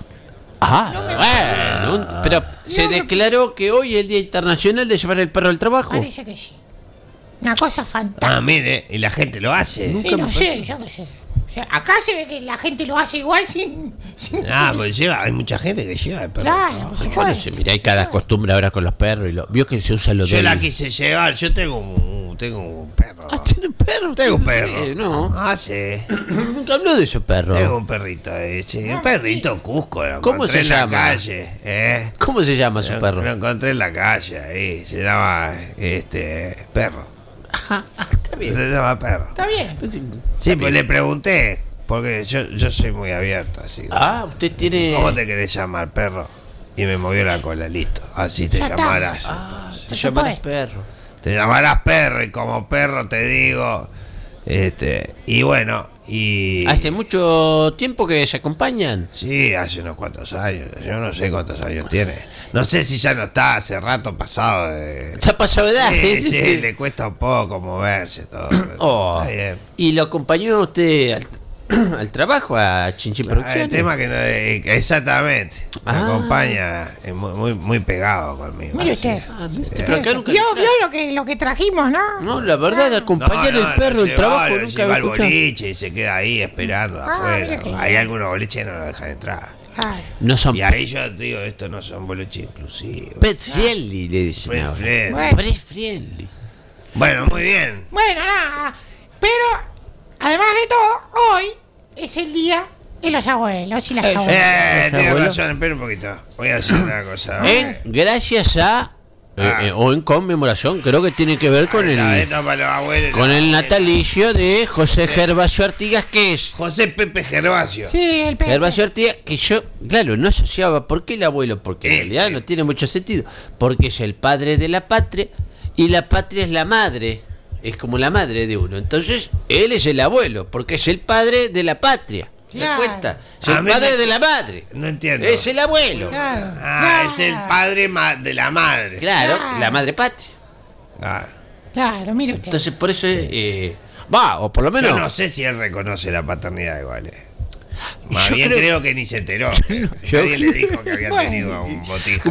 Ah, bueno, un- pero se No me- declaró que hoy es el Día Internacional de llevar el perro al trabajo. Parece que sí. Una cosa fantástica. Ah, mire, y la gente lo hace. Nunca y no me sé, yo qué sé. O sea, acá se ve que la gente lo hace igual sin... sin- Ah, pues lleva, hay mucha gente que lleva el perro. Claro, por Yo no sé, supuesto. mira, hay cada costumbre ahora con los perros y lo, vio que se usa lo Yo del- la quise llevar, yo tengo un, tengo un perro. Ah, ¿tiene un perro? Tengo un Sí, perro. no, Ah, sí. nunca habló de su perro. Tengo un perrito, eh, sí, un perrito Cusco, lo ¿Cómo encontré se en la llama? calle, eh. ¿Cómo se llama su Lo, perro? lo encontré en la calle ahí, se llama este perro. Ajá, está bien. Se llama perro. Está bien. Sí, pues le pregunté, porque yo, yo soy muy abierto, así. Ah, usted tiene... ¿Cómo te querés llamar, perro? Y me movió la cola, listo. Así te Ya está. llamarás. Ah, te Se llamarás puede. perro. Te llamarás perro y como perro te digo, este, y bueno, y... ¿Hace mucho tiempo que se acompañan? Sí, hace unos cuantos años, yo no sé cuántos años tiene. No sé si ya no está, hace rato pasado de... ¿Se ha pasado de edad? Sí, sí, le cuesta un poco moverse todo. Oh. Está bien. ¿Y lo acompañó usted al, al trabajo, a Chinchín Ah, el Producciones? tema que no, eh, exactamente, me Ah. acompaña es muy, muy, muy pegado conmigo. Mire Sí. usted. Ah, ¿viste? Pero acá nunca... ¿Vio, vio lo, que, lo que trajimos, no? No, la verdad, de acompañar No, no, el perro lo al trabajo lleva, lo nunca lleva había al escuchado. boliche y se queda ahí esperando Ah, afuera. mira que Hay bien. algunos boliches que no lo dejan entrar. Ay, No son Y ahí yo digo, estos no son boliches inclusivos. pet friendly, le dicen Pet ahora. friendly. Bueno. Pet friendly. Bueno, muy bien. bueno, nada. Pero, además de todo, hoy es el día de los abuelos y las Eh, abuelas. Eh, ¿Los tienes abuelos? razón, espera un poquito. Voy a hacer una cosa. En- gracias a... eh, Ah. eh, o en conmemoración, creo que tiene que ver con el... La- esto para los abuelos y Con las el abuelas. natalicio de José Gervasio Artigas, que es... José Pepe Gervasio. Sí, el Pepe. Gervasio Artigas, que yo, claro, no asociaba. ¿Por qué el abuelo? Porque en Eh, realidad eh. no tiene mucho sentido. Porque es el padre de la patria y la patria es la madre. Es como la madre de uno. Entonces, él es el abuelo, porque es el padre de la patria. ¿Se da Claro. cuenta? Es A el mí padre me- de la madre. No entiendo. Es el abuelo. Claro. Ah, Claro. es el padre ma- de la madre. Claro, Claro. la madre patria. Ah, Claro, mire usted. Entonces, por eso es... eh, va, o por lo menos... yo no sé si él reconoce la paternidad igual. eh. Más Yo bien creo- creo... que ni se enteró. yo- Nadie le dijo que había Bueno. tenido un botija.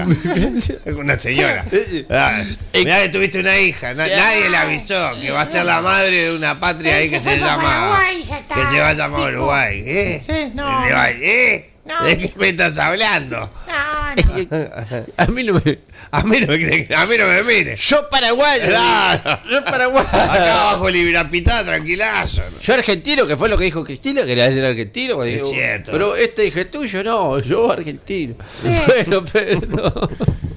Una señora. Ah, mirá que tuviste una hija. Na- Ya. nadie le avisó que va a ser la madre de una patria ahí que Se se fue para llama. Paraguay, ya está. Que se va a llamar Tipo. Uruguay. ¿Eh? Sí, no. Le va- ¿Eh? No. ¿De qué me estás hablando? No, no. A mí no me... A mí no me, cree- a mí no me mire. Yo paraguayo. Claro. Yo paraguayo. Acá abajo Librapitá, tranquilazo. Yo argentino, que fue lo que dijo Cristina, que era decir argentino. Es digo, cierto. Pero este dije tuyo, no, yo argentino. Bueno, perdón.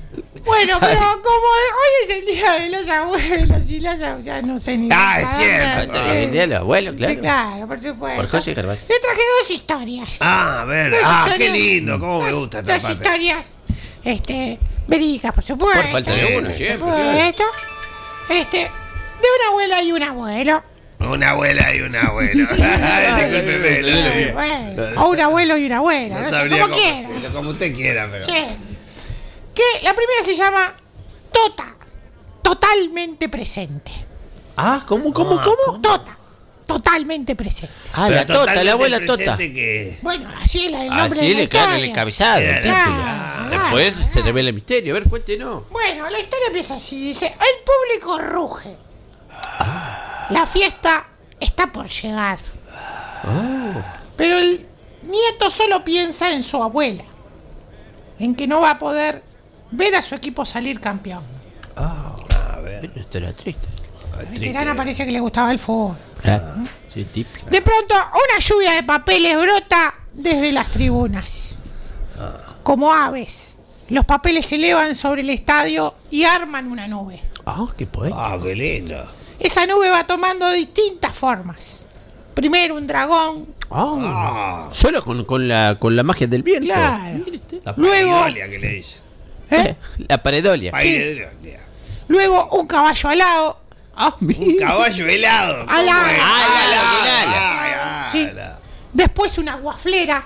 Bueno, pero como hoy es el día de los abuelos y las abuelas, ya no sé ni... Ah, es nada. cierto. Sí. El día de los abuelos, Sí, claro. claro, por supuesto. Por José Gervasio. Le traje dos historias. Ah, a ver. Dos Ah, qué historias- lindo. Cómo me dos- gusta esta Dos parte. historias, este, verídicas, por supuesto. Por falta de uno, Sí, siempre. Por claro. supuesto. Este, de una abuela y un abuelo. Una abuela y un abuelo. Discúlpeme. Eh, bueno, o un abuelo y una abuela. No No sé, sabría como cómo quiera. decirlo, como usted quiera, pero. Sí. Que la primera se llama Tota. Totalmente presente. Ah, ¿cómo, cómo, Ah, cómo? Tota. Totalmente presente. Ah, Pero la Tota, totalmente la abuela presente Tota. Que... Bueno, así es la- el nombre Así de la le cae el historia. encabezado, el Era- título. Claro, Después claro. se revela el misterio. A ver, cuéntenos. Bueno, la historia empieza así. Dice, el público ruge. La fiesta está por llegar. Pero el nieto solo piensa en su abuela. En que no va a poder ver a su equipo salir campeón. A ver. Esto era triste. ah, A triste. Veterana parece que le gustaba el fútbol. Ah, sí, típico. De pronto, una lluvia de papeles brota desde las tribunas. Como aves. Los papeles se elevan sobre el estadio y arman una nube. Ah, qué poeta. Ah, qué lindo. Esa nube va tomando distintas formas. Primero un dragón. Ah, Ah, solo con, con, la, con la magia del viento. Claro. Mire usted. la Luego- paidolia que le dice. ¿eh? La paredolia. Paidolia. Luego un caballo alado. Ah, mira. Un caballo helado. ¿Cómo Alado. es? Ah, alado, Alado, alado. alado. Sí. Después una guaflera.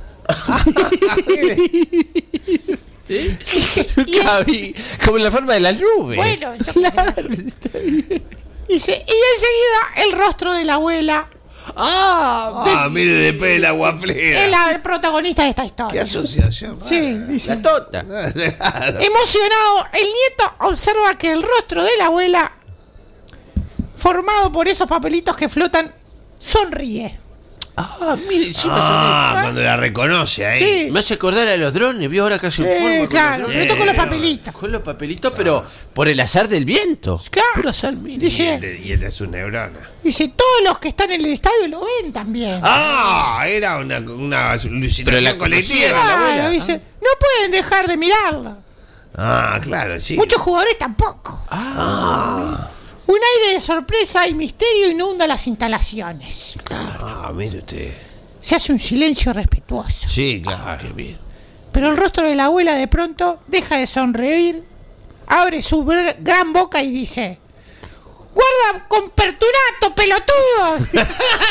¿Sí? Y es- Cabi- Como en la forma de la nube. Bueno, yo qué sé. Claro, está bien. Dice, y enseguida el rostro de la abuela. Ah, mire, después de la Es guaflera. la protagonista de esta Qué historia. asociación. Sí, dice. La tota. Claro. Emocionado, el nieto observa que el rostro de la abuela, formado por esos papelitos que flotan, sonríe. Ah, mire, encima Ah, cuando la reconoce ahí. Sí. sonríe. Me hace acordar a los drones, vio ahora que hace un Sí, forma con claro, los le drones. tocó los Sí, papelitos. Con los papelitos, pero por el azar del viento. Claro. Puro azar, mire. Y Dice, el de, y el de sus neuronas. dice, todos los que están en el estadio lo ven también. Ah, era una, una alucinación Pero la colectiva. conocía, la Claro, abuela. dice, no pueden dejar de mirarlo. Ah, claro, sí. Muchos jugadores tampoco. Ah, Un aire de sorpresa y misterio inunda las instalaciones. ah, mire usted. Se hace un silencio respetuoso. Sí, claro. Qué bien. Pero el rostro de la abuela de pronto deja de sonreír, abre su br- gran boca y dice, ¡guarda con Pertunato, pelotudos!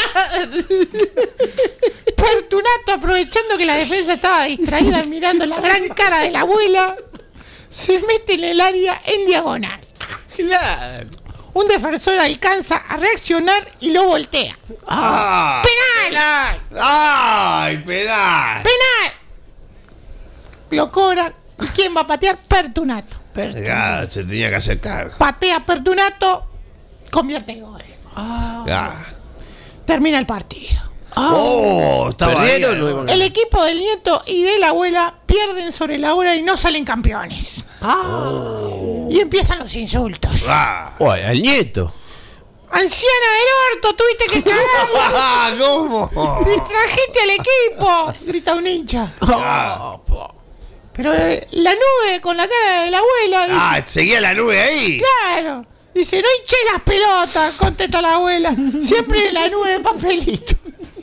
Pertunato, aprovechando que la defensa estaba distraída mirando la gran cara de la abuela, se mete en el área en diagonal. Claro. Un defensor alcanza a reaccionar y lo voltea. Ah, ¡Penal! ¡Ay, pedal! ¡Penal! Lo cobran. ¿Y quién va a patear? Pertunato. Ya, se tenía que hacer cargo. Patea Pertunato, convierte el gol. Ya. Termina el partido. Oh, estaba ahí. Perdieron, ¿no? luego- El equipo del nieto y de la abuela pierden sobre la hora y no salen campeones. Y empiezan los insultos. Ah, Uy, al nieto. ¡Anciana del orto! ¡Tuviste que cagarla! Ah, ¿cómo? ¡Distrajiste al equipo! Grita un hincha. Ah, Pero eh, la nube con la cara de la abuela dice, ah, seguía la nube ahí. claro. Dice, no hinché las pelotas, contesta la abuela. Siempre la nube de papelito.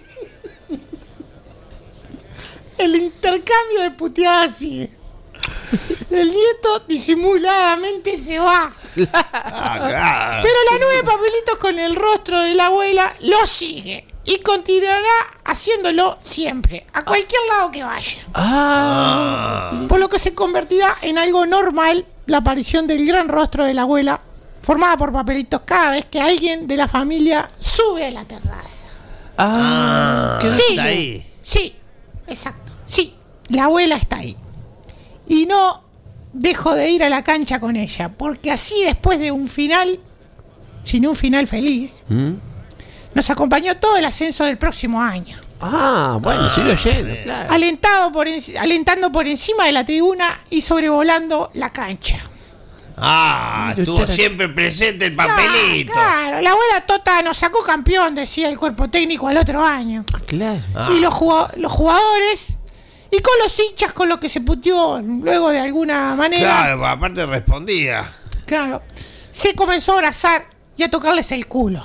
El intercambio de puteadas sigue. El nieto disimuladamente se va. Ah, claro. Pero la nube de papelitos con el rostro de la abuela lo sigue. Y continuará haciéndolo siempre, a cualquier lado que vaya. Ah, Por lo que se convertirá en algo normal la aparición del gran rostro de la abuela, formada por papelitos cada vez que alguien de la familia sube a la terraza. ah, Sí, está ahí. sí, exacto. Sí, la abuela está ahí. Y no dejo de ir a la cancha con ella, porque así después de un final, sin un final feliz, ¿Mm? nos acompañó todo el ascenso del próximo año. Ah, bueno, sigo yendo, claro. Alentado por en- alentando por encima de la tribuna y sobrevolando la cancha. Ah, estuvo siempre presente el papelito. Claro, claro, la abuela Tota nos sacó campeón, decía el cuerpo técnico al otro año. Claro. Ah. Y los, jugado- los jugadores y con los hinchas con los que se puteó luego de alguna manera. Claro, aparte respondía. Claro. Se comenzó a abrazar y a tocarles el culo.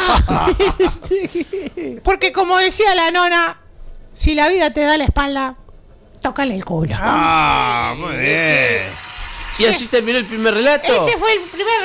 Porque como decía la nona, si la vida te da la espalda, tócale el culo. Ah, muy bien. ¿Y así terminó el primer relato? Ese fue el primer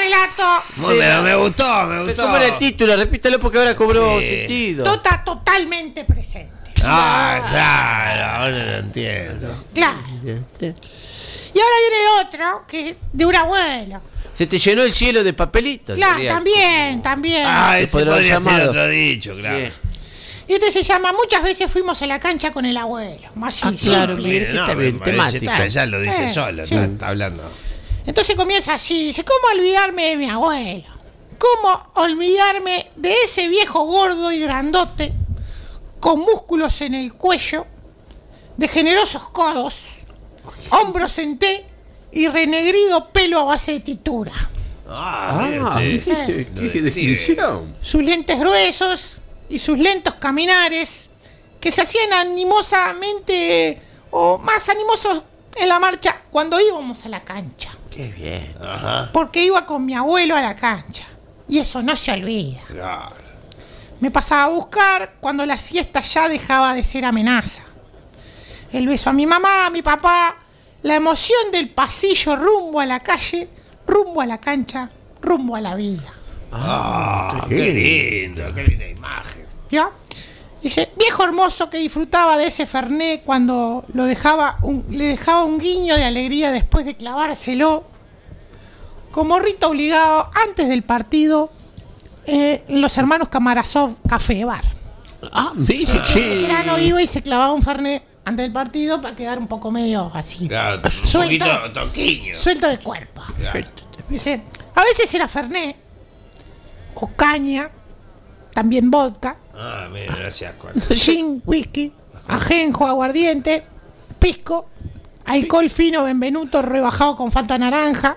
relato. Muy, pero me gustó, me gustó. ¿Cómo era el título? Repítalo porque ahora cobró Sí. sentido. Tota totalmente presente. Ah, claro, ahora lo entiendo. Claro. Y ahora viene otro, que es de un abuelo. Se te llenó el cielo de papelitos. Claro, sería. también, también. Ah, Se ese podrá podría ser llamado. otro dicho, claro. Sí. Y este se llama Muchas veces fuimos a la cancha con el abuelo. Así, Ah, claro, simple. mire que está me bien, parece, temático. está, ya lo dice Eh, solo, sí. está, está hablando. Entonces comienza así, dice, ¿cómo olvidarme de mi abuelo? ¿Cómo olvidarme de ese viejo gordo y grandote, con músculos en el cuello, de generosos codos, hombros en T y renegrido pelo a base de tintura? Ah, mire Ah, usted. mire, Lo qué describe. definición. Sus lentes gruesos y sus lentos caminares, que se hacían animosamente o más animosos en la marcha cuando íbamos a la cancha. Qué bien. Ajá, Porque iba con mi abuelo a la cancha. Y eso no se olvida. claro. Me pasaba a buscar cuando la siesta ya dejaba de ser amenaza. El beso a mi mamá, a mi papá, la emoción del pasillo rumbo a la calle, rumbo a la cancha, rumbo a la vida. Ah, qué lindo, qué linda imagen. ¿Ya? Dice, viejo hermoso que disfrutaba de ese fernet cuando lo dejaba un- le dejaba un guiño de alegría después de clavárselo. Como rito obligado antes del partido, eh, los hermanos Kamarasov Café Bar. Ah, mire qué. Grano iba y se clavaba un fernet antes del partido para quedar un poco medio así, Claro, un Suelto. poquito toquiño. suelto de cuerpo. Claro. Dice, a veces era fernet, o caña, también vodka, Ah, mire, gracias, Juan. gin, whisky, ajenjo, aguardiente, pisco, alcohol fino Benvenuto rebajado con Fanta naranja,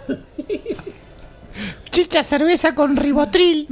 chicha cerveza con ribotril,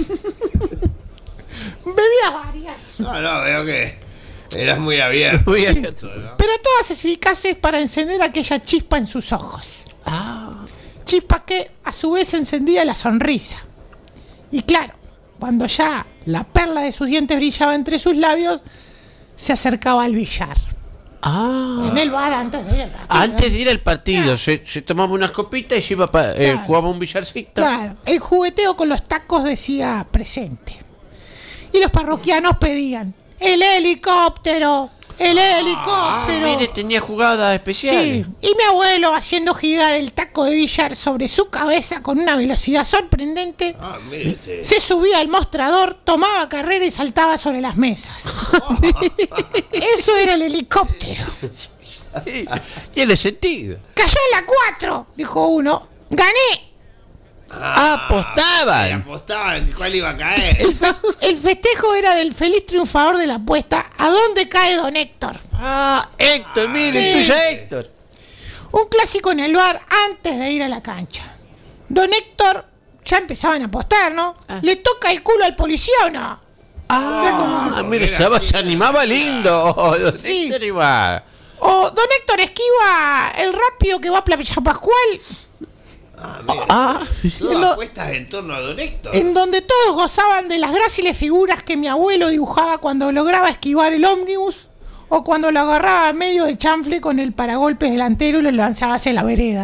bebidas varias, No, no, veo que eras muy abierto. Muy Sí. abierto. ¿no? pero todas eficaces para encender aquella chispa en sus ojos. Ah, Chispa que a su vez encendía la sonrisa. Y claro, cuando ya la perla de sus dientes brillaba entre sus labios, se acercaba al billar. ah. En el bar antes de ir al partido. Antes de ir al partido, se, se tomaba unas copitas y se iba para. Eh, Claro. jugaba un billarcito. Claro, el jugueteo con los tacos decía presente. Y los parroquianos pedían, ¡el helicóptero! ¡El Ah, helicóptero! mire, tenía jugadas Sí, especiales. y mi abuelo haciendo girar el taco de billar sobre su cabeza con una velocidad sorprendente, Ah, mire usted. se subía al mostrador, tomaba carrera y saltaba sobre las mesas. Eso era el helicóptero. Sí, tiene sentido. Cayó en la cuatro, dijo uno. Gané. Ah, apostaban. Y apostaban que cuál iba a caer. El, fe- el festejo era del feliz triunfador de la apuesta. ¿A dónde cae don Héctor? Ah, Héctor, mire, Sí. tuya Héctor. Un clásico en el bar antes de ir a la cancha. Don Héctor, ya empezaban a apostar, ¿no? ¿Le toca el culo al policía o no? Ah, porque mire, era se, así, se animaba lindo. Don Sí. Héctor iba. O don Héctor esquiva el rápido que va a Playa Pascual, Ah, mire. Ah, Todas en lo- apuestas en torno a Don Héctor. en donde todos gozaban de las gráciles figuras que mi abuelo dibujaba cuando lograba esquivar el ómnibus o cuando lo agarraba a medio de chanfle con el paragolpes delantero y lo lanzaba hacia la vereda.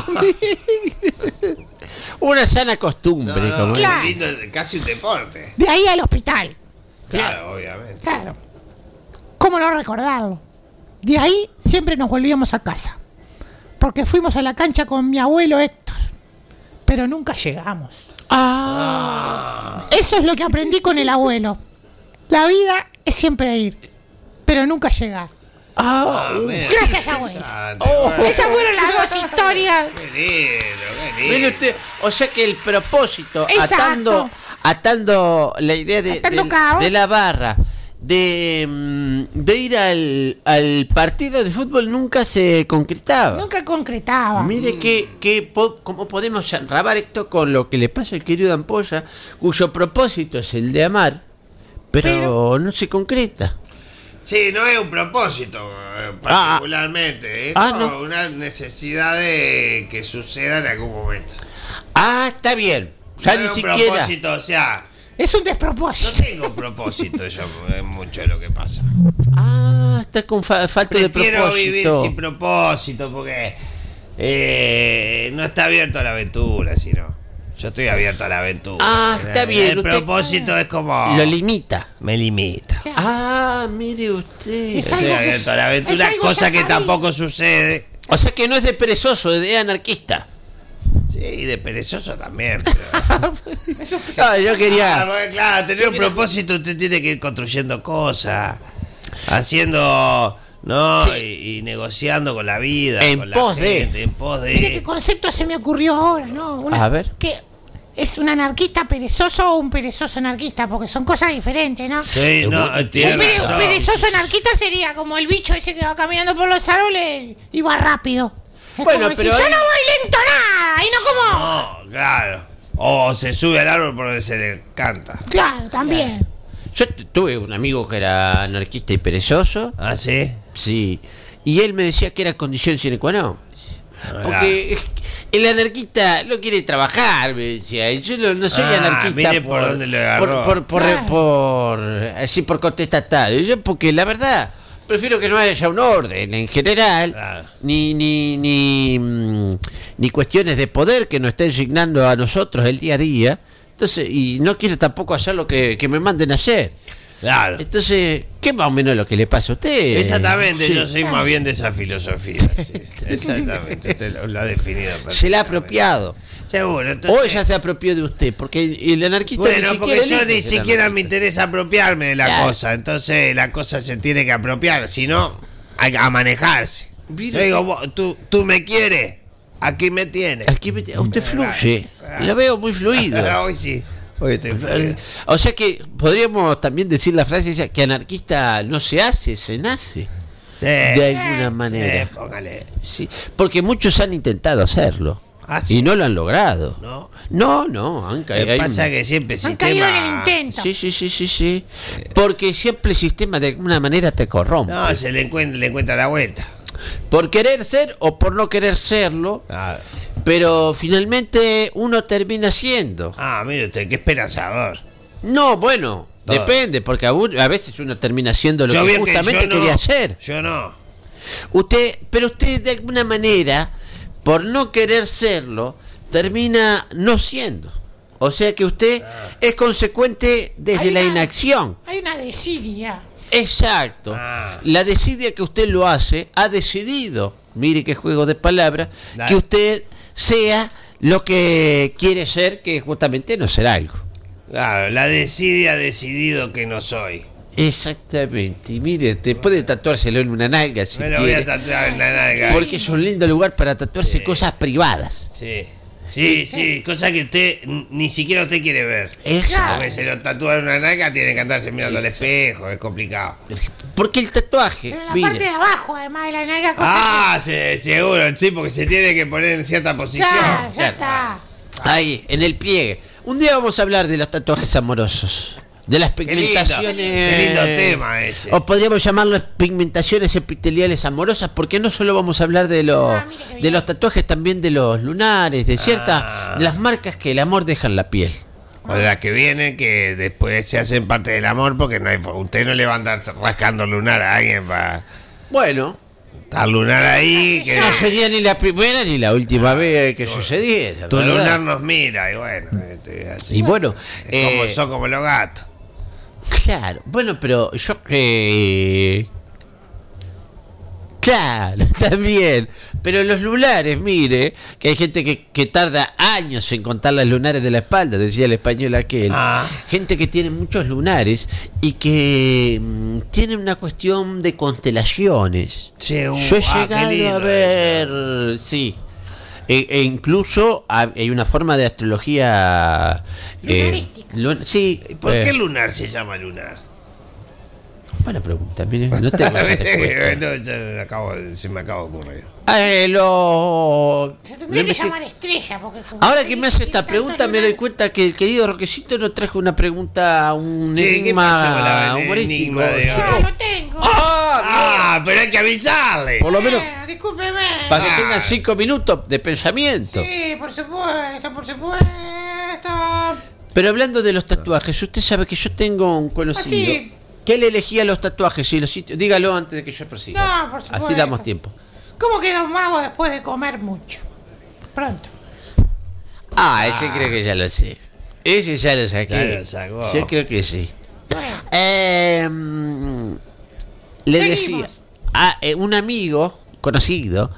una sana costumbre. No, no, como es Claro. lindo, casi un deporte. De ahí al hospital. Claro, obviamente. Claro. ¿Cómo no recordarlo? De ahí siempre nos volvíamos a casa. Porque fuimos a la cancha con mi abuelo Héctor. Pero nunca llegamos. Ah, Eso es lo que aprendí con el abuelo. La vida es siempre ir, pero nunca llegar. ah, Ah, mire, Gracias, qué abuelo. interesante, Oh. bueno. Esas fueron las dos historias. Qué lindo, qué lindo. mire usted, o sea que el propósito, Exacto. atando, atando la idea de, Atando de- cabos. de la barra, de, mm, de ir al, al partido de fútbol nunca se concretaba. Nunca concretaba. Mire que, que po- cómo podemos enrabar esto con lo que le pasa al querido Ampolla, cuyo propósito es el de amar, pero, Pero- no se concreta. Sí, no es un propósito eh, particularmente, es Ah, como no. una necesidad de que suceda en algún momento. Ah, está bien. Ya no ni es un siquiera. propósito, o sea, Es un no despropósito. tengo un propósito yo en mucho de lo que pasa. Ah, está con fa- falta de Prefiero propósito. vivir sin propósito porque eh, no está abierto a la aventura, sino. Yo estoy abierto a la aventura. Ah, está bien, El usted- propósito es como... Lo limita. Me limita. Claro. Ah, mire usted. Es Estoy algo que abierto a la es aventura, algo cosa ya que sabido. tampoco sucede. O sea que no es de perezoso, es de anarquista. Sí, y de perezoso también. Pero... Ah, yo Ah, quería. porque, claro, tener un propósito usted tiene que ir construyendo cosas, haciendo, ¿no? Sí. Y, y negociando con la vida, En con pos la de. gente, en pos Mire qué de... concepto se me ocurrió ahora, ¿no? Una- A ver. ¿Qué? ¿Es un anarquista perezoso o un perezoso anarquista? Porque son cosas diferentes, ¿no? Sí, no, tiene Un, pere- un razón. perezoso anarquista sería como el bicho ese que va caminando por los árboles y va rápido. Es Bueno, como decir, pero yo ahí- no voy lento nada, y no como... No, claro. O se sube al árbol por donde se le canta. Claro, también. Yo t- tuve un amigo que era anarquista y perezoso. ¿Ah, sí? Sí. Y él me decía que era condición sine qua non. Porque el anarquista no quiere trabajar, me decía. Y yo no, no soy Ah, anarquista mire por dónde lo agarró. por, por, por, Claro. por- así por contestatario. Yo porque la verdad prefiero que no haya un orden en general, Claro. ni ni ni mm, ni cuestiones de poder que nos estén asignando a nosotros el día a día. Entonces, y no quiero tampoco hacer lo que, que me manden a hacer. Claro. Entonces, ¿qué más o menos lo que le pasa a usted? Exactamente, Sí. yo soy más bien de esa filosofía. Sí, exactamente, usted lo, lo ha definido. Se la ha perfectamente. apropiado. Seguro, entonces... O ella se apropió de usted, porque el anarquista Bueno, ni porque siquiera yo elige ni ser siquiera me anarquista. interesa apropiarme de la Claro. cosa, entonces la cosa se tiene que apropiar, si no, hay a manejarse. Mire Yo digo, que- vos, tú, tú me quieres, aquí me tienes. Aquí me- usted fluye, lo veo muy fluido. Hoy sí, hoy estoy fluido. O sea que podríamos también decir la frase esa, que anarquista no se hace, se nace. Sí, De alguna sí, manera. póngale. Sí, porque muchos han intentado hacerlo. Ah, sí. Y no lo han logrado. ¿No? No, no, han Lo caído. que pasa que siempre el Han caído en el sistema... intento. Sí, sí, sí, sí, sí. Porque siempre el sistema de alguna manera te corrompe. No, se le encuentra, le encuentra la vuelta. Por querer ser o por no querer serlo, Claro. pero finalmente uno termina siendo. Ah, mire usted, qué esperanzador. No, bueno, Todo. depende, porque a, un- a veces uno termina siendo lo Yo que veo que justamente yo no, quería ser. Yo no. Usted, pero usted de alguna manera, por no querer serlo, termina no siendo. O sea que usted es consecuente desde Hay la una- inacción. Hay una desidia. Exacto. Ah. La desidia que usted lo hace, ha decidido, mire qué juego de palabras, Dale. que usted sea lo que quiere ser, que justamente no ser algo. Claro, la desidia ha decidido que no soy. Exactamente. Y mire, te puede tatuárselo en una nalga si Me lo voy a quiere, tatuar en la nalga. porque es un lindo lugar para tatuarse Sí. cosas privadas. Sí. Sí, sí, cosa que usted n- ni siquiera usted quiere ver. Exacto. Porque se lo tatúa en una nalga, tiene que andarse mirando al espejo, es complicado. Porque el tatuaje, Pero en la mire, parte de abajo, además de la nalga, cosa Ah, se- seguro, sí, porque se tiene que poner en cierta que- posición. Ya, ya Claro. está. ahí, en el pliegue. Un día vamos a hablar de los tatuajes amorosos. De las lindo, pigmentaciones. qué lindo tema ese. O podríamos llamarlo pigmentaciones epiteliales amorosas, porque no solo vamos a hablar de los, Ah, mira qué bien. de los tatuajes, también de los lunares, de ciertas, Ah. de las marcas que el amor deja en la piel. O de las que vienen que después se hacen parte del amor porque no hay, fo- usted no le va a andar rascando lunar a alguien para Bueno, estar lunar ahí. Que no sería ni la primera ni la última vez que sucediera. tu ¿verdad? lunar nos mira y bueno, este, así. Y bueno, Es como, eh, son como los gatos. Claro, bueno, pero yo eh, claro, también. Pero los lunares, mire, que hay gente que, que tarda años en contar los lunares de la espalda, decía el español aquel. Ah. Gente que tiene muchos lunares y que mm, tiene una cuestión de constelaciones. Che, uh, Yo he ah, qué llegado lindo a ver, sí. E, e incluso ha- hay una forma de astrología. Lunarística. lun- sí. eso. ¿Por eh, qué lunar se llama lunar? Buena pregunta, mire, no tengo la respuesta. No, ya me acabo de- se me acaba de ocurrir. Eh, lo- Se lo tendría que investi- llamar estrella. Porque como Ahora tiene- que me hace tiene esta tanto pregunta me lunar- doy cuenta que el querido Roquecito no trajo una pregunta, un Sí, ¿qué pasó con la- enigma el humorístico. enigma de- Ah, lo tengo. ¡Ah! Ah, pero hay que avisarle. Por lo menos Bueno, discúlpeme. para que Ah. tengan cinco minutos de pensamiento. Sí, por supuesto, por supuesto. Pero hablando de los tatuajes, usted sabe que yo tengo un conocido Ah, sí. que él elegía los tatuajes y los sitios. Dígalo antes de que yo prosiga. No, por supuesto. Así damos tiempo. ¿Cómo queda un mago después de comer mucho? Pronto. Ah, ese creo que ya lo sé. Ese ya lo saqué. Ya lo sacó. Yo creo que sí. Bueno, Eh, mm, le Seguimos. decía a eh, un amigo conocido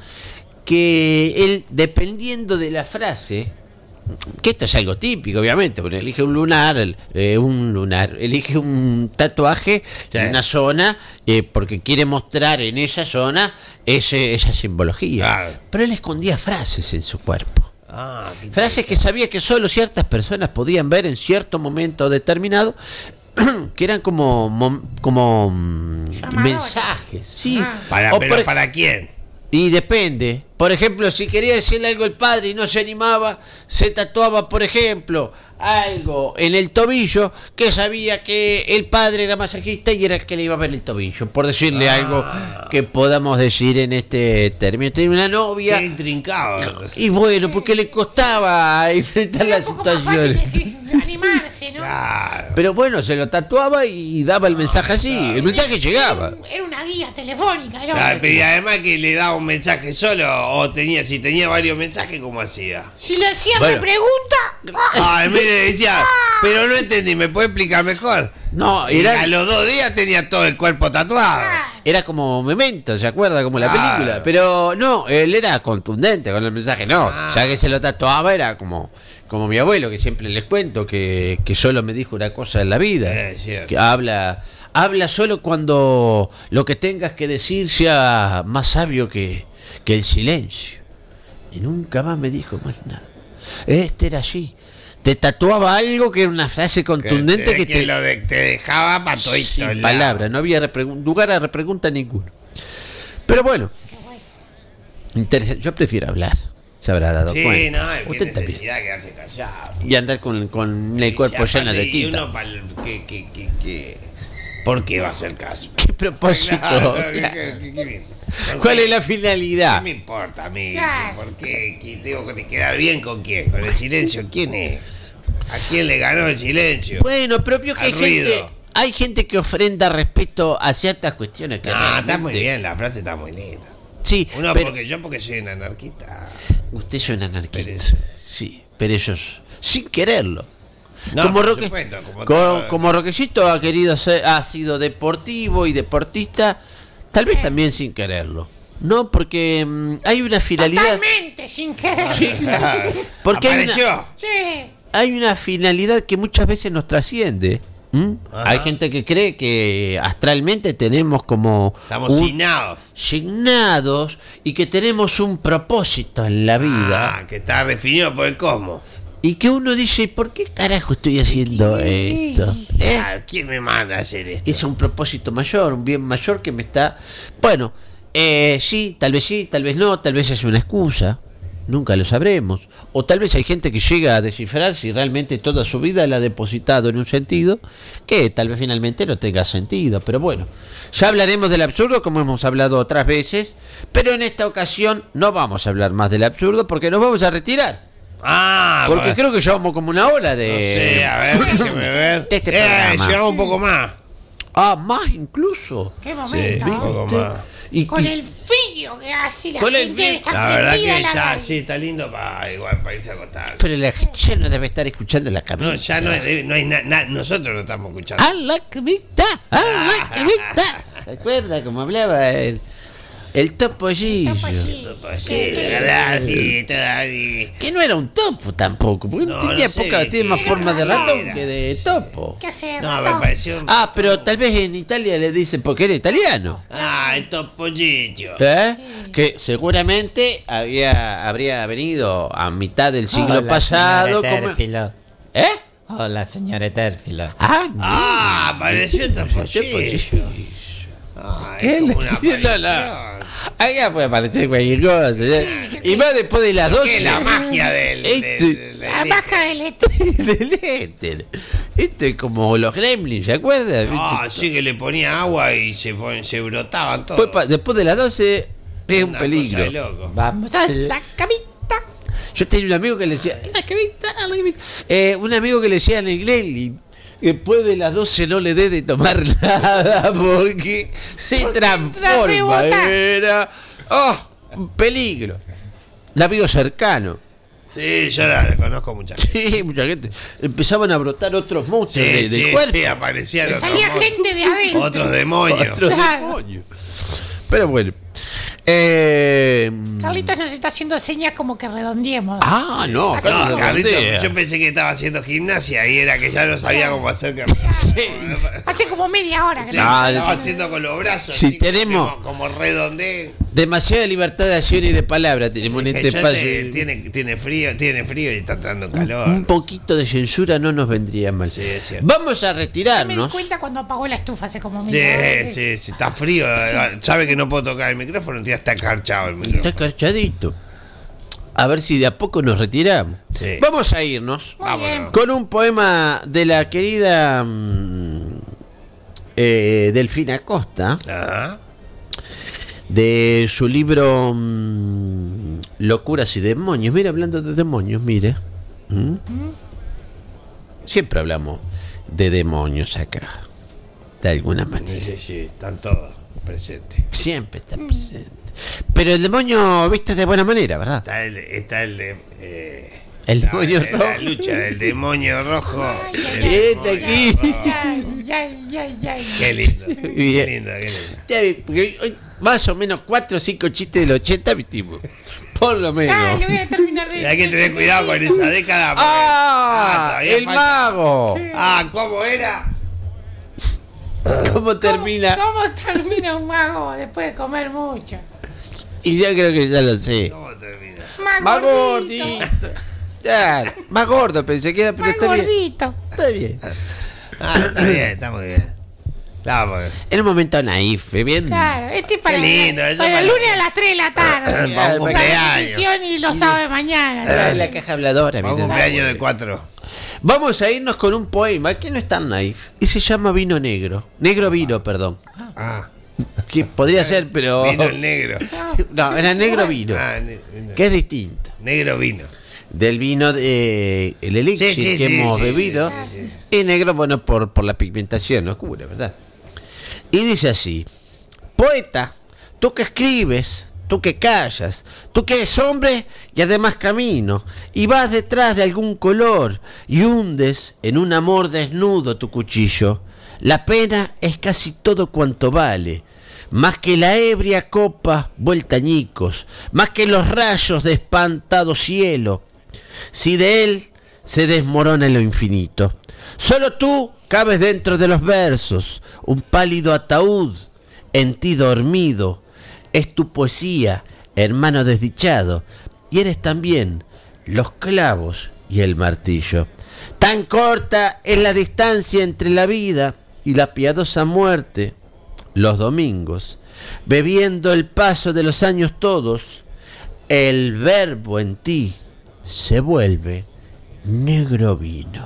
que él, dependiendo de la frase, que esto es algo típico, obviamente, porque elige un lunar, el- eh, un lunar, elige un tatuaje Sí. en una zona eh, porque quiere mostrar en esa zona ese, esa simbología. Claro. Pero él escondía frases en su cuerpo. Ah, qué Frases que sabía que solo ciertas personas podían ver en cierto momento determinado, que eran como mom- como mm, Llamadores. mensajes, sí. Ah. Para, O pero por- ¿para quién? y depende. Por ejemplo, si quería decirle algo al padre y no se animaba, se tatuaba, por ejemplo, algo en el tobillo que sabía que el padre era masajista y era el que le iba a ver el tobillo. Por decirle Ah. algo que podamos decir en este término. Tenía una novia. Qué intrincado. Y bueno, porque le costaba enfrentar era las un poco más fácil situaciones. decir, animarse, ¿no? Claro. Pero bueno, se lo tatuaba y daba el mensaje así. El mensaje llegaba. Era, un- era una guía telefónica, ¿no? Claro, pero y además que le daba un mensaje solo o tenía, si tenía varios mensajes, ¿cómo hacía? Si le hacían Bueno. la pregunta, Ay, mire, decía, pero no entendí, ¿me puede explicar mejor? No, Y era, a los dos días tenía todo el cuerpo tatuado. era como Memento, ¿se acuerda? Como la Claro. película. Pero no, él era contundente con el mensaje. No, Ah. ya que se lo tatuaba era como, como mi abuelo, que siempre les cuento, que, que solo me dijo una cosa en la vida. Eh, cierto. Que habla, habla solo cuando lo que tengas que decir sea más sabio que, que el silencio. Y nunca más me dijo más nada. Este era así. Te tatuaba algo que era una frase contundente que, que, te... lo de- te dejaba para todito Sin el lado. palabra, no había repregun- lugar a repregunta ninguno. Pero bueno, interesante. Yo prefiero hablar, se habrá dado Sí, cuenta. no, qué Usted también. necesidad de quedarse callado. Y andar con, con el cuerpo Sí, lleno de aparte, y tinta. uno pa'l- que, que, que, que- ¿Por qué va a hacer caso? ¿Qué propósito? Claro, ¿qué- qué- qué- qué bien? ¿Cuál es la ¿Qué finalidad? me importa a mí? Claro. ¿Por qué? ¿Qué tengo que quedar bien con quién? ¿Con el silencio? ¿Quién es? ¿A quién le ganó el silencio? Bueno, propio que hay Al ruido. gente, hay gente que ofrenda respeto a ciertas cuestiones que No, está muy realmente- bien, la frase está muy linda. Sí, Uno pero porque yo porque soy un anarquista. usted es un anarquista. Pereza. Sí, pero ellos sin quererlo. No, como por Roque, supuesto, como co- todo- como Roquecito ha querido ser, ha sido deportivo y deportista, tal vez también sin quererlo. No, porque mm, hay una finalidad. totalmente, sin querer. Porque hay una- ¿Apareció? Sí. Hay una finalidad que muchas veces nos trasciende. ¿m? Ajá. Hay gente que cree que astralmente tenemos como Estamos un- signados. signados y que tenemos un propósito en la vida. Ah, que está definido por el cosmos. Y que uno dice, ¿por qué carajo estoy haciendo esto? ¿Eh? Ah, ¿quién me manda a hacer esto? Es un propósito mayor, un bien mayor que me está... Bueno, eh, sí, tal vez sí, tal vez no, tal vez es una excusa, nunca lo sabremos. O tal vez hay gente que llega a descifrar si realmente toda su vida la ha depositado en un sentido que tal vez finalmente no tenga sentido. Pero bueno, ya hablaremos del absurdo como hemos hablado otras veces, pero en esta ocasión no vamos a hablar más del absurdo porque nos vamos a retirar. Ah, Porque bueno. creo que llevamos como una hora de... No sé, a ver, déjeme ver. de este eh, programa. llevamos un poco más. Ah, más incluso. Qué Sí, momento. un poco más. Y, Con y- el frío que hace la Con el gente frío. está La verdad prendida que la ya radio. sí está lindo para igual para irse a acostar. Pero la gente ya no debe estar escuchando la camita. No, ya no, es- no hay nada, nosotros lo estamos escuchando. ¡A la camita! ¡A la camita! ¿Se acuerda cómo hablaba el, el topollillo? Topollillo. Pues sí, de verdad, sí, todavía. Que no era un topo tampoco, porque No, tenía no sé poca, de tiene qué más era. forma de ratón Era, que de sí. topo. ¿Qué hace? No, me ratón? pareció. Ah, pero tal vez en Italia le dicen porque era italiano. Ah, el topollillo. ¿Eh? Que seguramente había habría venido a mitad del siglo pasado. como- ¿Eh? Hola, señor Etérfilo. Ah, Ah, apareció el Topollillo. topollillo. Ah, ¿Qué es como le- una no, no. aparición. Acá puede aparecer cualquier cosa. ¿eh? Y más después de las ¿Qué doce. es la magia del. Este- del- del- La baja del éter. del éter. Esto es como los gremlins, ¿se acuerdan? Ah, sí que le ponía agua y se, pon- se brotaban todos. Después, pa- después de las doce es un Una peligro. cosa de loco. Vamos a la... La camita. Yo tenía un amigo que le decía, la camita, la camita. Eh, un amigo que le decía en el gremlin, después de las doce no le dé de tomar nada porque se Porque entra a transforma. rebotar. Era oh, un peligro. Un amigo cercano. Sí, yo la conozco mucha gente. Sí, mucha gente. Empezaban a brotar otros monstruos Sí, de, del sí, cuerpo. sí, aparecían Que otros salía monstruos, gente de adentro. otros demonios. Otros Claro. demonios. Pero bueno. Eh, Carlitos nos está haciendo señas como que redondeemos. ah, no. Así Carlos No, de Carlitos, Rondea. yo pensé que estaba haciendo gimnasia y era que ya no sabía cómo hacer que Hace como media hora que Sí, no- Ah, estaba sí. haciendo con los brazos. Sí, así, tenemos- Como, como redonde. Demasiada libertad de acción y de palabra tenemos en Que este ya espacio. te- tiene, tiene frío, tiene frío y está entrando en Un calor. poquito de censura no nos vendría mal. Sí, es cierto. Vamos a Yo me di retirarnos. cuenta cuando apagó la estufa hace como Sí, media hora. sí, sí, está frío. Sabe que no puedo tocar el micrófono, ya está carchado el Está micrófono. carchadito. A ver si de a poco nos retiramos. Sí. Vamos a irnos Muy bien. con un poema de la querida mm, eh, Delfina Costa, Ajá. de su libro mm, Locuras y Demonios. Mira, hablando de demonios, mire. ¿Mm? Siempre hablamos de demonios acá, de alguna manera. Sí, sí, están todos presentes. Siempre está presente. Pero el demonio visto de buena manera, ¿verdad? Está el, está el de. eh, El la- demonio la, rojo. La lucha del demonio rojo. Ay, del ay, Este demonio aquí. rojo. Ay, ay, ay, ay. Qué lindo. Bien. Qué lindo, qué lindo. Ya vi, porque hoy- hoy más o menos cuatro o cinco chistes del ochenta metimos. Por lo menos. Ay, le voy a terminar de. Y hay que tener cuidado con esa década. porque- ¡Ah! todavía ¡El falta. mago! Ah, ¿cómo era? ¿Cómo termina? ¿Cómo, cómo termina un mago después de comer mucho? Y yo creo que ya lo sé. ¿Cómo termina? Más, Más gordito. gordito. Claro, más gordo pensé que era, pero Más está bien. gordito. Está bien. Ah, está bien, está muy bien. Está muy bien. En un momento naif, ¿eh? Bien. Claro, este es para, Qué lindo, eso para el para- lunes a las tres de la tarde. Para un Para La cumpleaños. repetición y lo sabe mañana. Ah, la caja habladora. Para un mira. cumpleaños de cuatro. Vamos a irnos con un poema que no es tan naif y se llama Vino Negro. Negro vino, perdón. Ah, Que podría ser, pero. vino el negro. No, era negro vino. Ah, ne- vino. Que es distinto. Negro vino. Del vino de el elixir Sí, sí, que sí, hemos sí, bebido. sí, sí, Y negro, bueno, por, por la pigmentación oscura, ¿verdad? Y dice así: Poeta, tú que escribes, tú que callas, tú que eres hombre y además camino, y vas detrás de algún color y hundes en un amor desnudo tu cuchillo. La pena es casi todo cuanto vale, más que la ebria copa vuelta añicos, más que los rayos de espantado cielo, si de él se desmorona lo infinito. Solo tú cabes dentro de los versos, un pálido ataúd en ti dormido. Es tu poesía, hermano desdichado, y eres también los clavos y el martillo. Tan corta es la distancia entre la vida y la piadosa muerte. Los domingos, bebiendo el paso de los años todos, el verbo en ti se vuelve negro vino.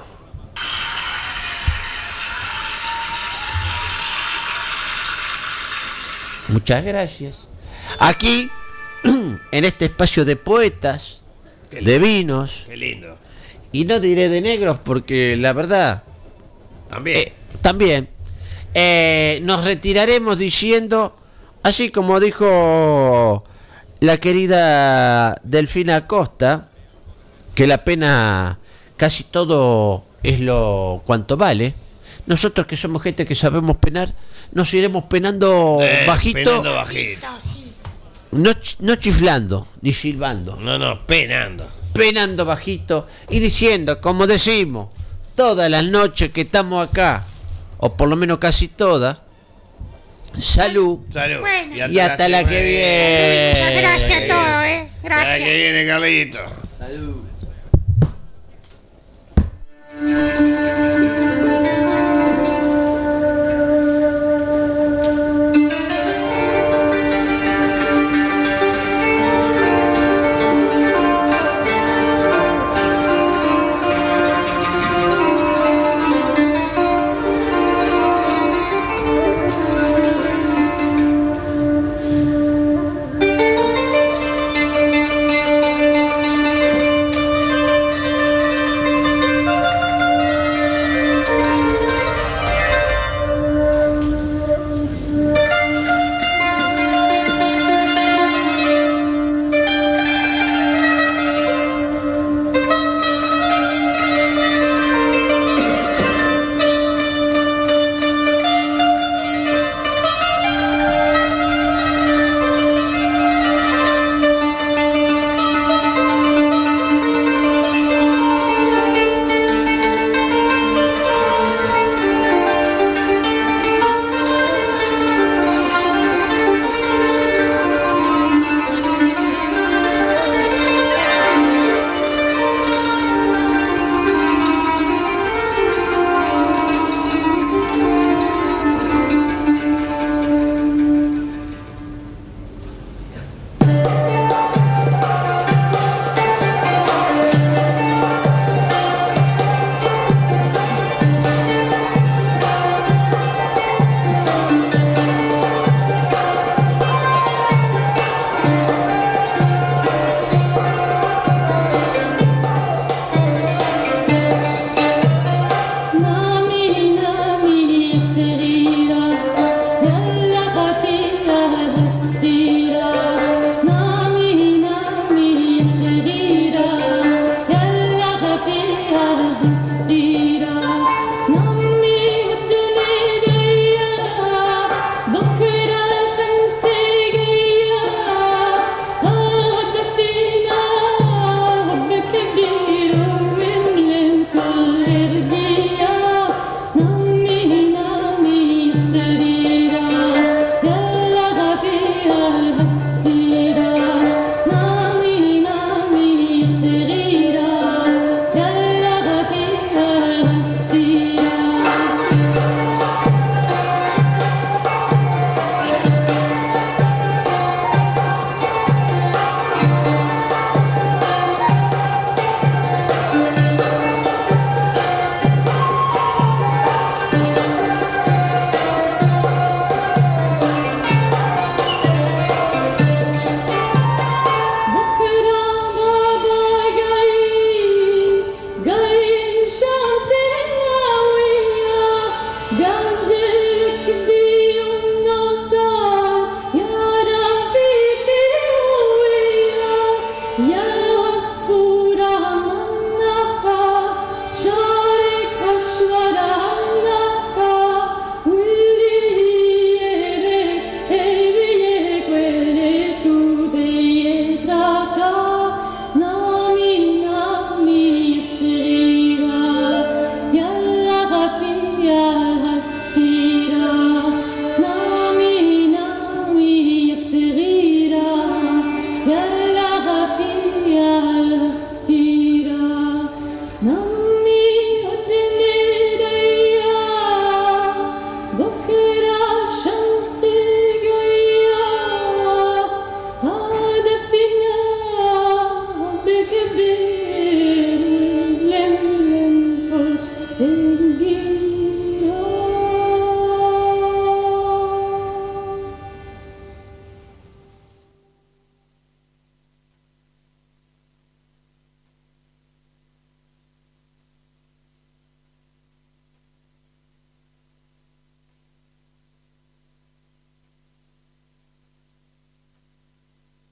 Muchas gracias. Aquí, en este espacio de poetas, Qué de lindo. vinos, Qué lindo. y no diré de negros porque la verdad, También. eh, también, eh, nos retiraremos diciendo, así como dijo la querida Delfina Costa, que la pena casi todo es lo cuanto vale. Nosotros que somos gente que sabemos penar, nos iremos penando Eh, bajito, penando bajito. no, ch- no chiflando ni silbando, No, no, penando. penando bajito y diciendo, como decimos, todas las noches que estamos acá, o por lo menos casi todas, salud Salud. Bueno. y hasta la que viene. Muchas gracias a todos, ¿eh? Hasta la que Gracias. viene, Carlito. Salud.